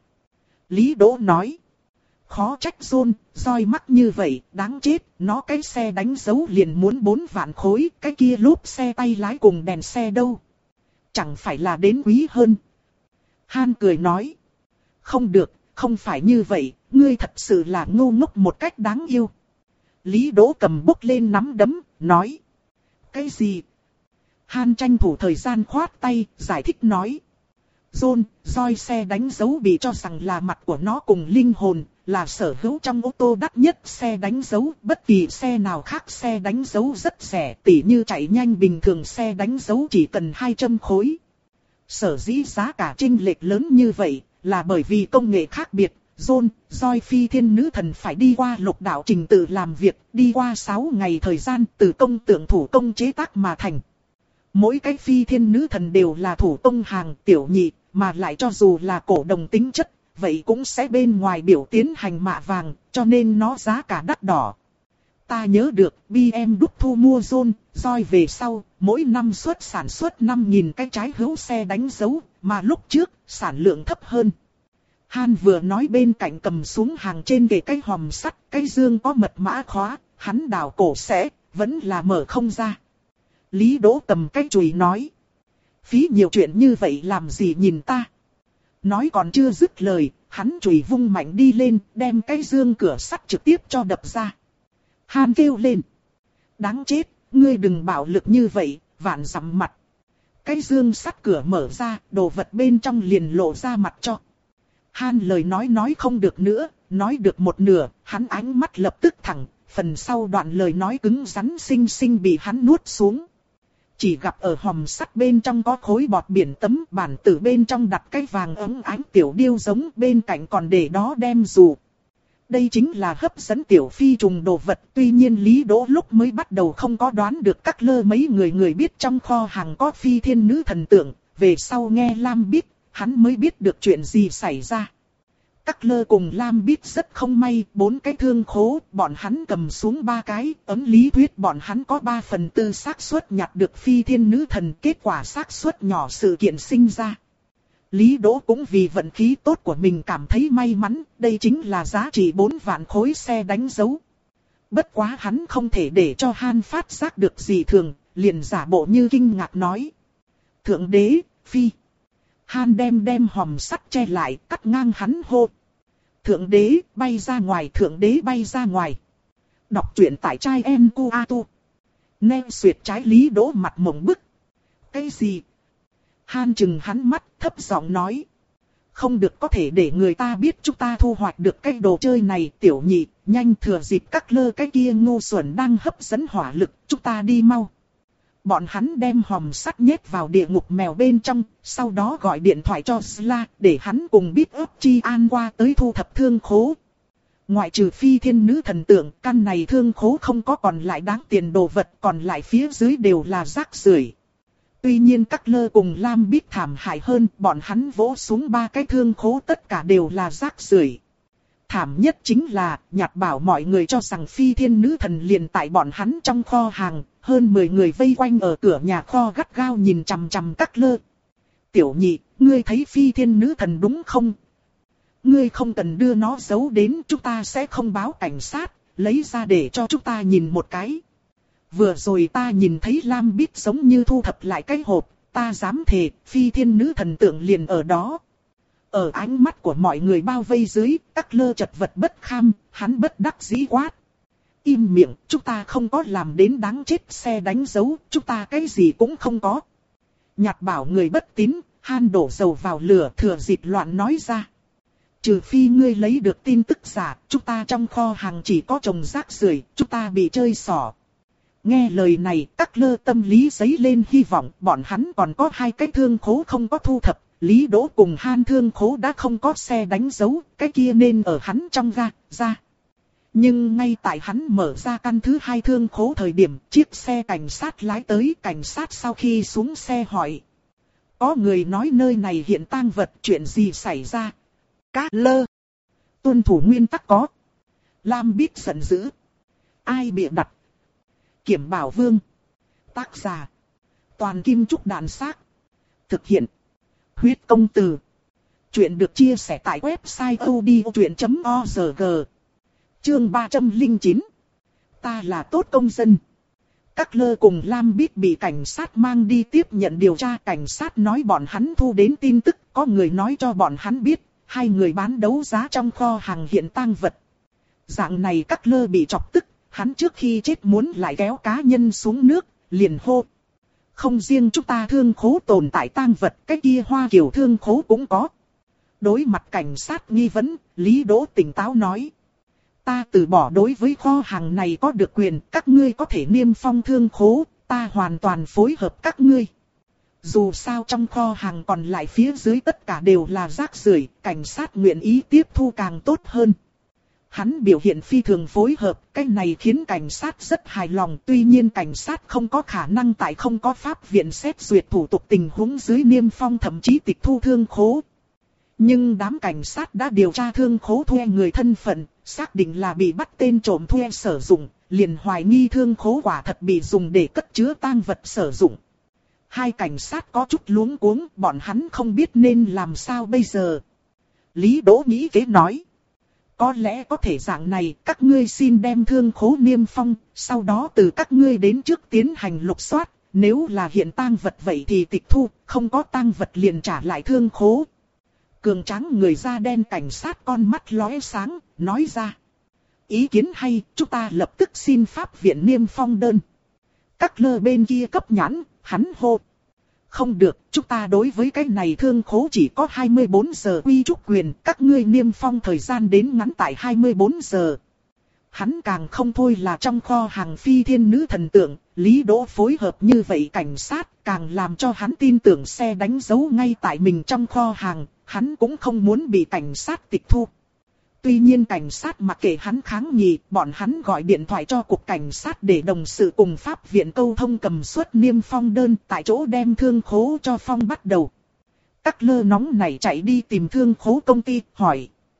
Lý Đỗ nói. Khó trách John, roi mắc như vậy, đáng chết, nó cái xe đánh dấu liền muốn bốn vạn khối, cái kia lốp xe tay lái cùng đèn xe đâu. Chẳng phải là đến quý hơn. Han cười nói. Không được, không phải như vậy, ngươi thật sự là ngu ngốc một cách đáng yêu. Lý Đỗ cầm bốc lên nắm đấm, nói. Cái gì? Han tranh thủ thời gian khoát tay, giải thích nói. John, roi xe đánh dấu bị cho rằng là mặt của nó cùng linh hồn, là sở hữu trong ô tô đắt nhất xe đánh dấu, bất kỳ xe nào khác xe đánh dấu rất rẻ, tỉ như chạy nhanh bình thường xe đánh dấu chỉ cần hai trăm khối. Sở dĩ giá cả chênh lệch lớn như vậy, là bởi vì công nghệ khác biệt. John, roi phi thiên nữ thần phải đi qua lục đạo trình tự làm việc, đi qua sáu ngày thời gian từ công tượng thủ công chế tác mà thành. Mỗi cái phi thiên nữ thần đều là thủ công hàng tiểu nhị, mà lại cho dù là cổ đồng tính chất, vậy cũng sẽ bên ngoài biểu tiến hành mạ vàng, cho nên nó giá cả đắt đỏ. Ta nhớ được, bê em đúc thu mua John, roi về sau, mỗi năm suất sản xuất năm nghìn cái trái hữu xe đánh dấu, mà lúc trước, sản lượng thấp hơn. Han vừa nói bên cạnh cầm xuống hàng trên kệ cái hòm sắt, cái dương có mật mã khóa, hắn đào cổ sẽ, vẫn là mở không ra. Lý Đỗ cầm cái chùy nói. Phí nhiều chuyện như vậy làm gì nhìn ta. Nói còn chưa dứt lời, hắn chùy vung mạnh đi lên, đem cái dương cửa sắt trực tiếp cho đập ra. Han kêu lên. Đáng chết, ngươi đừng bạo lực như vậy, vạn dặm mặt. Cái dương sắt cửa mở ra, đồ vật bên trong liền lộ ra mặt cho. Han lời nói nói không được nữa, nói được một nửa, hắn ánh mắt lập tức thẳng, phần sau đoạn lời nói cứng rắn xinh xinh bị hắn nuốt xuống. Chỉ gặp ở hòm sắt bên trong có khối bọt biển tấm bản tử bên trong đặt cái vàng ấm ánh tiểu điêu giống bên cạnh còn để đó đem dù. Đây chính là hấp dẫn tiểu phi trùng đồ vật, tuy nhiên Lý Đỗ lúc mới bắt đầu không có đoán được các lơ mấy người người biết trong kho hàng có phi thiên nữ thần tượng, về sau nghe Lam biết, hắn mới biết được chuyện gì xảy ra. Các Lơ cùng Lam Bít rất không may, bốn cái thương khố, bọn hắn cầm xuống ba cái, ấn lý thuyết bọn hắn có ba phần tư xác suất nhặt được phi thiên nữ thần, kết quả xác suất nhỏ sự kiện sinh ra. Lý Đỗ cũng vì vận khí tốt của mình cảm thấy may mắn, đây chính là giá trị bốn vạn khối xe đánh dấu. Bất quá hắn không thể để cho Han phát giác được gì thường, liền giả bộ như kinh ngạc nói. Thượng đế, phi. Han đem đem hòm sắt che lại, cắt ngang hắn hô. Thượng đế, bay ra ngoài, thượng đế bay ra ngoài. Đọc truyện tại trai em cu a tu. Nem xuyệt trái Lý Đỗ mặt mộng bức. Cái gì? Han chừng hắn mắt, thấp giọng nói. Không được, có thể để người ta biết chúng ta thu hoạch được cái đồ chơi này. Tiểu nhị, nhanh thừa dịp các lơ cái kia ngu xuẩn đang hấp dẫn hỏa lực, chúng ta đi mau. Bọn hắn đem hòm sắt nhét vào địa ngục mèo bên trong, sau đó gọi điện thoại cho Sla, để hắn cùng Bít ấp Chi An qua tới thu thập thương khố. Ngoại trừ phi thiên nữ thần tượng, căn này thương khố không có còn lại đáng tiền đồ vật, còn lại phía dưới đều là rác rưởi. Tuy nhiên các Lơ cùng Lam Bít thảm hại hơn, bọn hắn vỗ xuống ba cái thương khố tất cả đều là rác rưởi. Thảm nhất chính là, Nhạt bảo mọi người cho rằng phi thiên nữ thần liền tại bọn hắn trong kho hàng, hơn mười người vây quanh ở cửa nhà kho gắt gao nhìn chằm chằm các Lơ. Tiểu nhị, ngươi thấy phi thiên nữ thần đúng không? Ngươi không cần đưa nó giấu đến, chúng ta sẽ không báo cảnh sát, lấy ra để cho chúng ta nhìn một cái. Vừa rồi ta nhìn thấy Lam Bít giống như thu thập lại cái hộp, ta dám thề, phi thiên nữ thần tượng liền ở đó. Ở ánh mắt của mọi người bao vây dưới, các Lơ chật vật bất kham, hắn bất đắc dĩ quát. Im miệng, chúng ta không có làm đến đáng chết xe đánh dấu, chúng ta cái gì cũng không có. Nhạt bảo người bất tín, Han đổ dầu vào lửa, thừa dịp loạn nói ra. Trừ phi ngươi lấy được tin tức giả, chúng ta trong kho hàng chỉ có trồng rác rưởi, chúng ta bị chơi xỏ. Nghe lời này, các Lơ tâm lý dấy lên hy vọng, bọn hắn còn có hai cái thương khố không có thu thập. Lý Đỗ cùng Han thương khố đã không có xe đánh dấu, cái kia nên ở hắn trong ga, ra. Nhưng ngay tại hắn mở ra căn thứ hai thương khố thời điểm, chiếc xe cảnh sát lái tới, cảnh sát sau khi xuống xe hỏi. Có người nói nơi này hiện tang vật, chuyện gì xảy ra? Các Lơ. Tuân thủ nguyên tắc có. Lam Bít giận dữ. Ai bịa đặt? Kiểm Bảo Vương. Tác giả. Toàn Kim Trúc Đàn Xác. Thực hiện. Huyết Công Từ. Chuyện được chia sẻ tại website odchuyện chấm org. Chương ba trăm lẻ chín. Ta là tốt công dân. Các Lơ cùng Lam Bít bị cảnh sát mang đi tiếp nhận điều tra. Cảnh sát nói bọn hắn thu đến tin tức, có người nói cho bọn hắn biết, hai người bán đấu giá trong kho hàng hiện tang vật. Dạng này các Lơ bị chọc tức, hắn trước khi chết muốn lại kéo cá nhân xuống nước, liền hô. Không riêng chúng ta thương khố tồn tại tang vật, cái kia Hoa Kiều thương khố cũng có. Đối mặt cảnh sát nghi vấn, Lý Đỗ tỉnh táo nói. Ta từ bỏ đối với kho hàng này có được quyền, các ngươi có thể niêm phong thương khố, ta hoàn toàn phối hợp các ngươi. Dù sao trong kho hàng còn lại phía dưới tất cả đều là rác rưởi, cảnh sát nguyện ý tiếp thu càng tốt hơn. Hắn biểu hiện phi thường phối hợp, cái này khiến cảnh sát rất hài lòng. Tuy nhiên cảnh sát không có khả năng tại không có pháp viện xét duyệt thủ tục tình huống dưới niêm phong thậm chí tịch thu thương khố. Nhưng đám cảnh sát đã điều tra thương khố thuê người thân phận, xác định là bị bắt tên trộm thuê sử dụng, liền hoài nghi thương khố quả thật bị dùng để cất chứa tang vật sử dụng. Hai cảnh sát có chút luống cuống, bọn hắn không biết nên làm sao bây giờ. Lý Đỗ nghĩ kế nói. Có lẽ có thể dạng này, các ngươi xin đem thương khố niêm phong, sau đó từ các ngươi đến trước tiến hành lục soát, nếu là hiện tang vật vậy thì tịch thu, không có tang vật liền trả lại thương khố. Cường tráng người da đen cảnh sát con mắt lóe sáng, nói ra. Ý kiến hay, chúng ta lập tức xin pháp viện niêm phong đơn. Các Lơ bên kia cấp nhãn, hắn hô. Không được, chúng ta đối với cái này thương khố chỉ có hai mươi bốn giờ quy trúc quyền, các ngươi niêm phong thời gian đến ngắn tại hai mươi bốn giờ. Hắn càng không thôi là trong kho hàng phi thiên nữ thần tượng, Lý Đỗ phối hợp như vậy cảnh sát, càng làm cho hắn tin tưởng xe đánh dấu ngay tại mình trong kho hàng, hắn cũng không muốn bị cảnh sát tịch thu. Tuy nhiên cảnh sát mặc kệ hắn kháng nghị, bọn hắn gọi điện thoại cho cục cảnh sát để đồng sự cùng pháp viện câu thông cầm suất niêm phong đơn, tại chỗ đem thương khố cho phong bắt đầu. Các Lơ nóng này chạy đi tìm thương khố công ty, hỏi.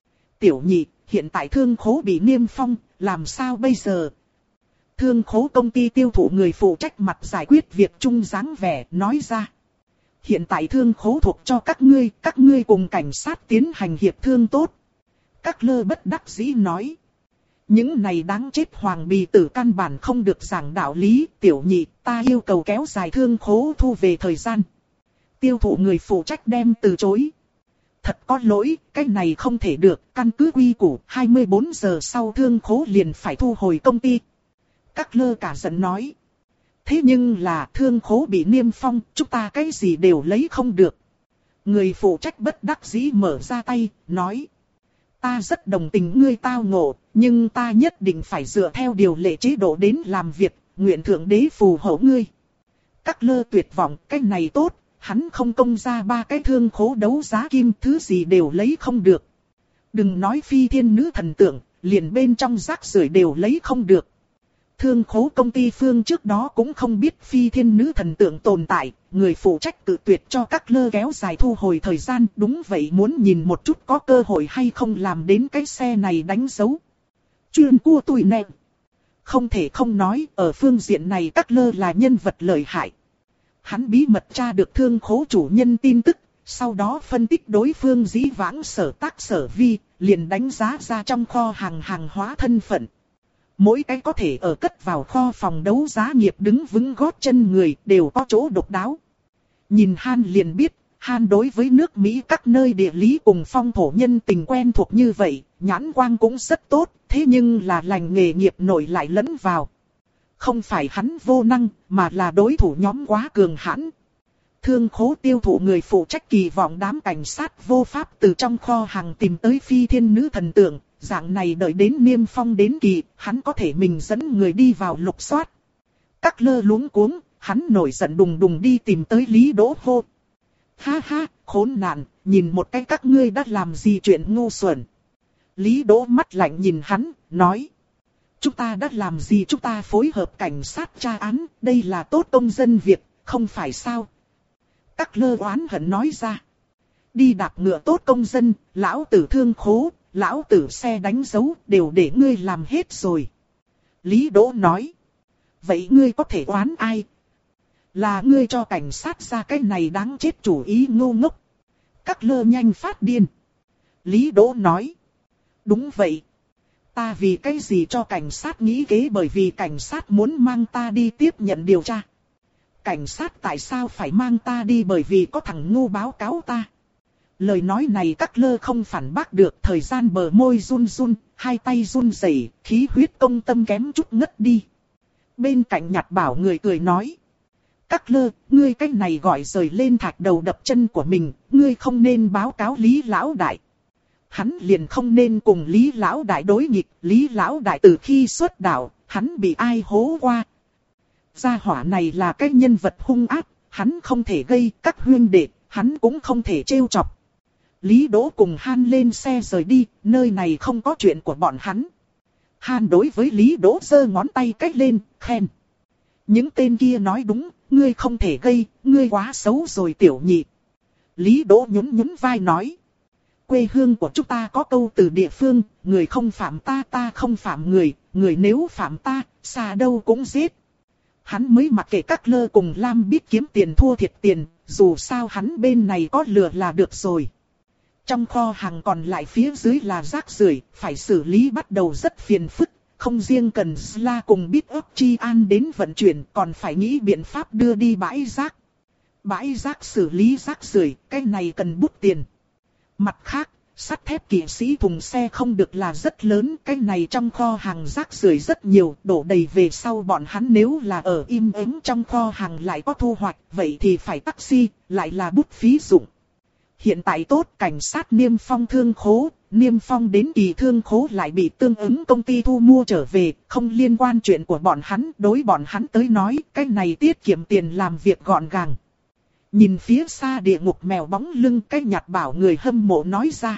tiểu nhị, hiện tại thương khố bị niêm phong, làm sao bây giờ? Thương khố công ty tiêu thụ người phụ trách mặt giải quyết việc chung dáng vẻ, nói ra. Hiện tại thương khố thuộc cho các ngươi, các ngươi cùng cảnh sát tiến hành hiệp thương tốt. Các lơ bất đắc dĩ nói. Những này đáng chết hoàng bì tử căn bản không được giảng đạo lý, tiểu nhị, ta yêu cầu kéo dài thương khố thu về thời gian. Tiêu thụ người phụ trách đem từ chối. Thật có lỗi, cái này không thể được, căn cứ quy củ, hai mươi bốn giờ sau thương khố liền phải thu hồi công ty. Các lơ cả giận nói. Thế nhưng là thương khố bị niêm phong, chúng ta cái gì đều lấy không được. Người phụ trách bất đắc dĩ mở ra tay, nói. Ta rất đồng tình ngươi tao ngộ, nhưng ta nhất định phải dựa theo điều lệ chế độ đến làm việc, nguyện thượng đế phù hộ ngươi. Các lơ tuyệt vọng, cái này tốt, hắn không công ra ba cái thương khố đấu giá kim, thứ gì đều lấy không được. Đừng nói phi thiên nữ thần tượng, liền bên trong rác rưởi đều lấy không được. Thương khố công ty phương trước đó cũng không biết phi thiên nữ thần tượng tồn tại, người phụ trách tự tuyệt cho các lơ kéo dài thu hồi thời gian, đúng vậy muốn nhìn một chút có cơ hội hay không làm đến cái xe này đánh dấu. Chuyên cua tụi nèm. Không thể không nói, ở phương diện này các lơ là nhân vật lợi hại. Hắn bí mật tra được thương khố chủ nhân tin tức, sau đó phân tích đối phương dĩ vãng sở tác sở vi, liền đánh giá ra trong kho hàng hàng hóa thân phận. Mỗi cái có thể ở cất vào kho phòng đấu giá nghiệp đứng vững gót chân người đều có chỗ độc đáo. Nhìn Han liền biết, Han đối với nước Mỹ các nơi địa lý cùng phong thổ nhân tình quen thuộc như vậy, nhãn quang cũng rất tốt, thế nhưng là lành nghề nghiệp nổi lại lẫn vào. Không phải hắn vô năng, mà là đối thủ nhóm quá cường hãn. Thương khố tiêu thụ người phụ trách kỳ vọng đám cảnh sát vô pháp từ trong kho hàng tìm tới phi thiên nữ thần tượng. Dạng này đợi đến niêm phong đến kỳ, hắn có thể mình dẫn người đi vào lục soát. Các lơ luống cuống, hắn nổi giận đùng đùng đi tìm tới Lý Đỗ hô. Ha ha, khốn nạn, nhìn một cái các ngươi đã làm gì chuyện ngu xuẩn. Lý Đỗ mắt lạnh nhìn hắn, nói. Chúng ta đã làm gì chúng ta phối hợp cảnh sát tra án, đây là tốt công dân việc, không phải sao. Các lơ oán hận nói ra. Đi đạp ngựa tốt công dân, lão tử thương khố. Lão tử xe đánh dấu đều để ngươi làm hết rồi. Lý Đỗ nói. Vậy ngươi có thể oán ai? Là ngươi cho cảnh sát ra cái này đáng chết chủ ý ngu ngốc. Các lơ nhanh phát điên. Lý Đỗ nói. Đúng vậy. Ta vì cái gì cho cảnh sát nghĩ kế bởi vì cảnh sát muốn mang ta đi tiếp nhận điều tra. Cảnh sát tại sao phải mang ta đi bởi vì có thằng ngu báo cáo ta. Lời nói này các lơ không phản bác được, thời gian bờ môi run run, hai tay run rẩy, khí huyết công tâm kém chút ngất đi. Bên cạnh Nhạt Bảo người cười nói. Các lơ, ngươi cách này gọi rời lên thạch đầu đập chân của mình, ngươi không nên báo cáo Lý Lão Đại. Hắn liền không nên cùng Lý Lão Đại đối nghịch, Lý Lão Đại từ khi xuất đạo, hắn bị ai hố qua. Gia hỏa này là cái nhân vật hung ác, hắn không thể gây các huyên đệ, hắn cũng không thể trêu chọc. Lý Đỗ cùng Han lên xe rời đi, nơi này không có chuyện của bọn hắn. Han đối với Lý Đỗ giơ ngón tay cách lên, khen. Những tên kia nói đúng, ngươi không thể gây, ngươi quá xấu rồi tiểu nhị. Lý Đỗ nhún nhún vai nói. Quê hương của chúng ta có câu từ địa phương, người không phạm ta ta không phạm người, người nếu phạm ta, xa đâu cũng giết. Hắn mới mặc kệ các lơ cùng Lam biết kiếm tiền thua thiệt tiền, dù sao hắn bên này có lừa là được rồi. Trong kho hàng còn lại phía dưới là rác rưởi, phải xử lý bắt đầu rất phiền phức, không riêng cần Sla cùng Bit ấp Chi An đến vận chuyển, còn phải nghĩ biện pháp đưa đi bãi rác. Bãi rác xử lý rác rưởi, cái này cần bút tiền. Mặt khác, sắt thép kỵ sĩ thùng xe không được là rất lớn, cái này trong kho hàng rác rưởi rất nhiều, đổ đầy về sau bọn hắn nếu là ở im ắng trong kho hàng lại có thu hoạch, vậy thì phải taxi, lại là bút phí dụng. Hiện tại tốt, cảnh sát niêm phong thương khố, niêm phong đến kỳ thương khố lại bị tương ứng công ty thu mua trở về, không liên quan chuyện của bọn hắn, đối bọn hắn tới nói, cái này tiết kiệm tiền làm việc gọn gàng. Nhìn phía xa địa ngục mèo bóng lưng, cái Nhạt Bảo người hâm mộ nói ra.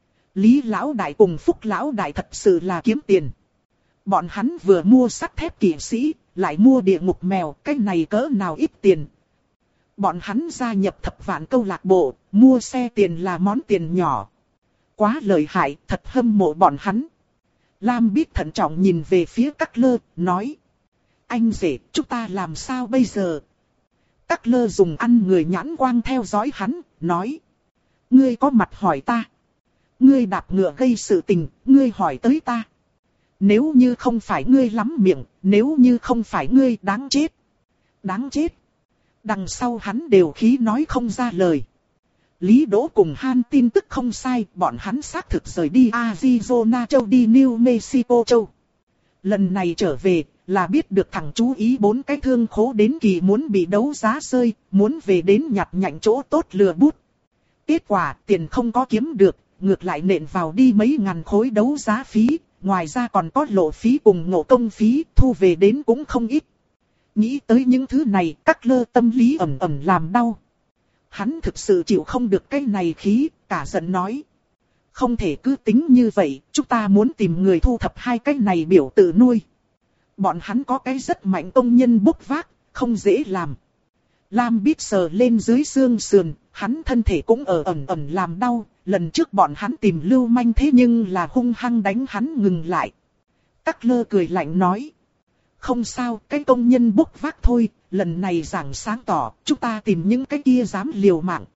Lý Lão Đại cùng Phúc Lão Đại thật sự là kiếm tiền. Bọn hắn vừa mua sắt thép kỵ sĩ, lại mua địa ngục mèo, cái này cỡ nào ít tiền. Bọn hắn gia nhập thập vạn câu lạc bộ, mua xe tiền là món tiền nhỏ. Quá lợi hại, thật hâm mộ bọn hắn. Lam Bích thận trọng nhìn về phía Cát Lơ, nói. Anh rể, chúng ta làm sao bây giờ? Cát Lơ dùng ăn người nhãn quang theo dõi hắn, nói. Ngươi có mặt hỏi ta. Ngươi đạp ngựa gây sự tình, ngươi hỏi tới ta. Nếu như không phải ngươi lắm miệng, nếu như không phải ngươi đáng chết. Đáng chết. Đằng sau hắn đều khí nói không ra lời. Lý Đỗ cùng Han tin tức không sai, bọn hắn xác thực rời đi Arizona châu đi New Mexico châu. Lần này trở về, là biết được thằng chú ý bốn cái thương khố đến kỳ muốn bị đấu giá rơi, muốn về đến nhặt nhạnh chỗ tốt lừa bút. Kết quả tiền không có kiếm được, ngược lại nện vào đi mấy ngàn khối đấu giá phí, ngoài ra còn có lộ phí cùng ngộ công phí, thu về đến cũng không ít. Nghĩ tới những thứ này, Cát Lơ tâm lý ẩm ẩm làm đau. Hắn thực sự chịu không được cái này khí, cả giận nói. Không thể cứ tính như vậy, chúng ta muốn tìm người thu thập hai cái này biểu tự nuôi. Bọn hắn có cái rất mạnh công nhân bốc vác, không dễ làm. Lam Bích sờ lên dưới xương sườn, hắn thân thể cũng ở ẩm ẩm làm đau. Lần trước bọn hắn tìm lưu manh thế nhưng là hung hăng đánh hắn ngừng lại. Cát Lơ cười lạnh nói. Không sao, cái công nhân bốc vác thôi, lần này giảng sáng tỏ, chúng ta tìm những cái kia dám liều mạng.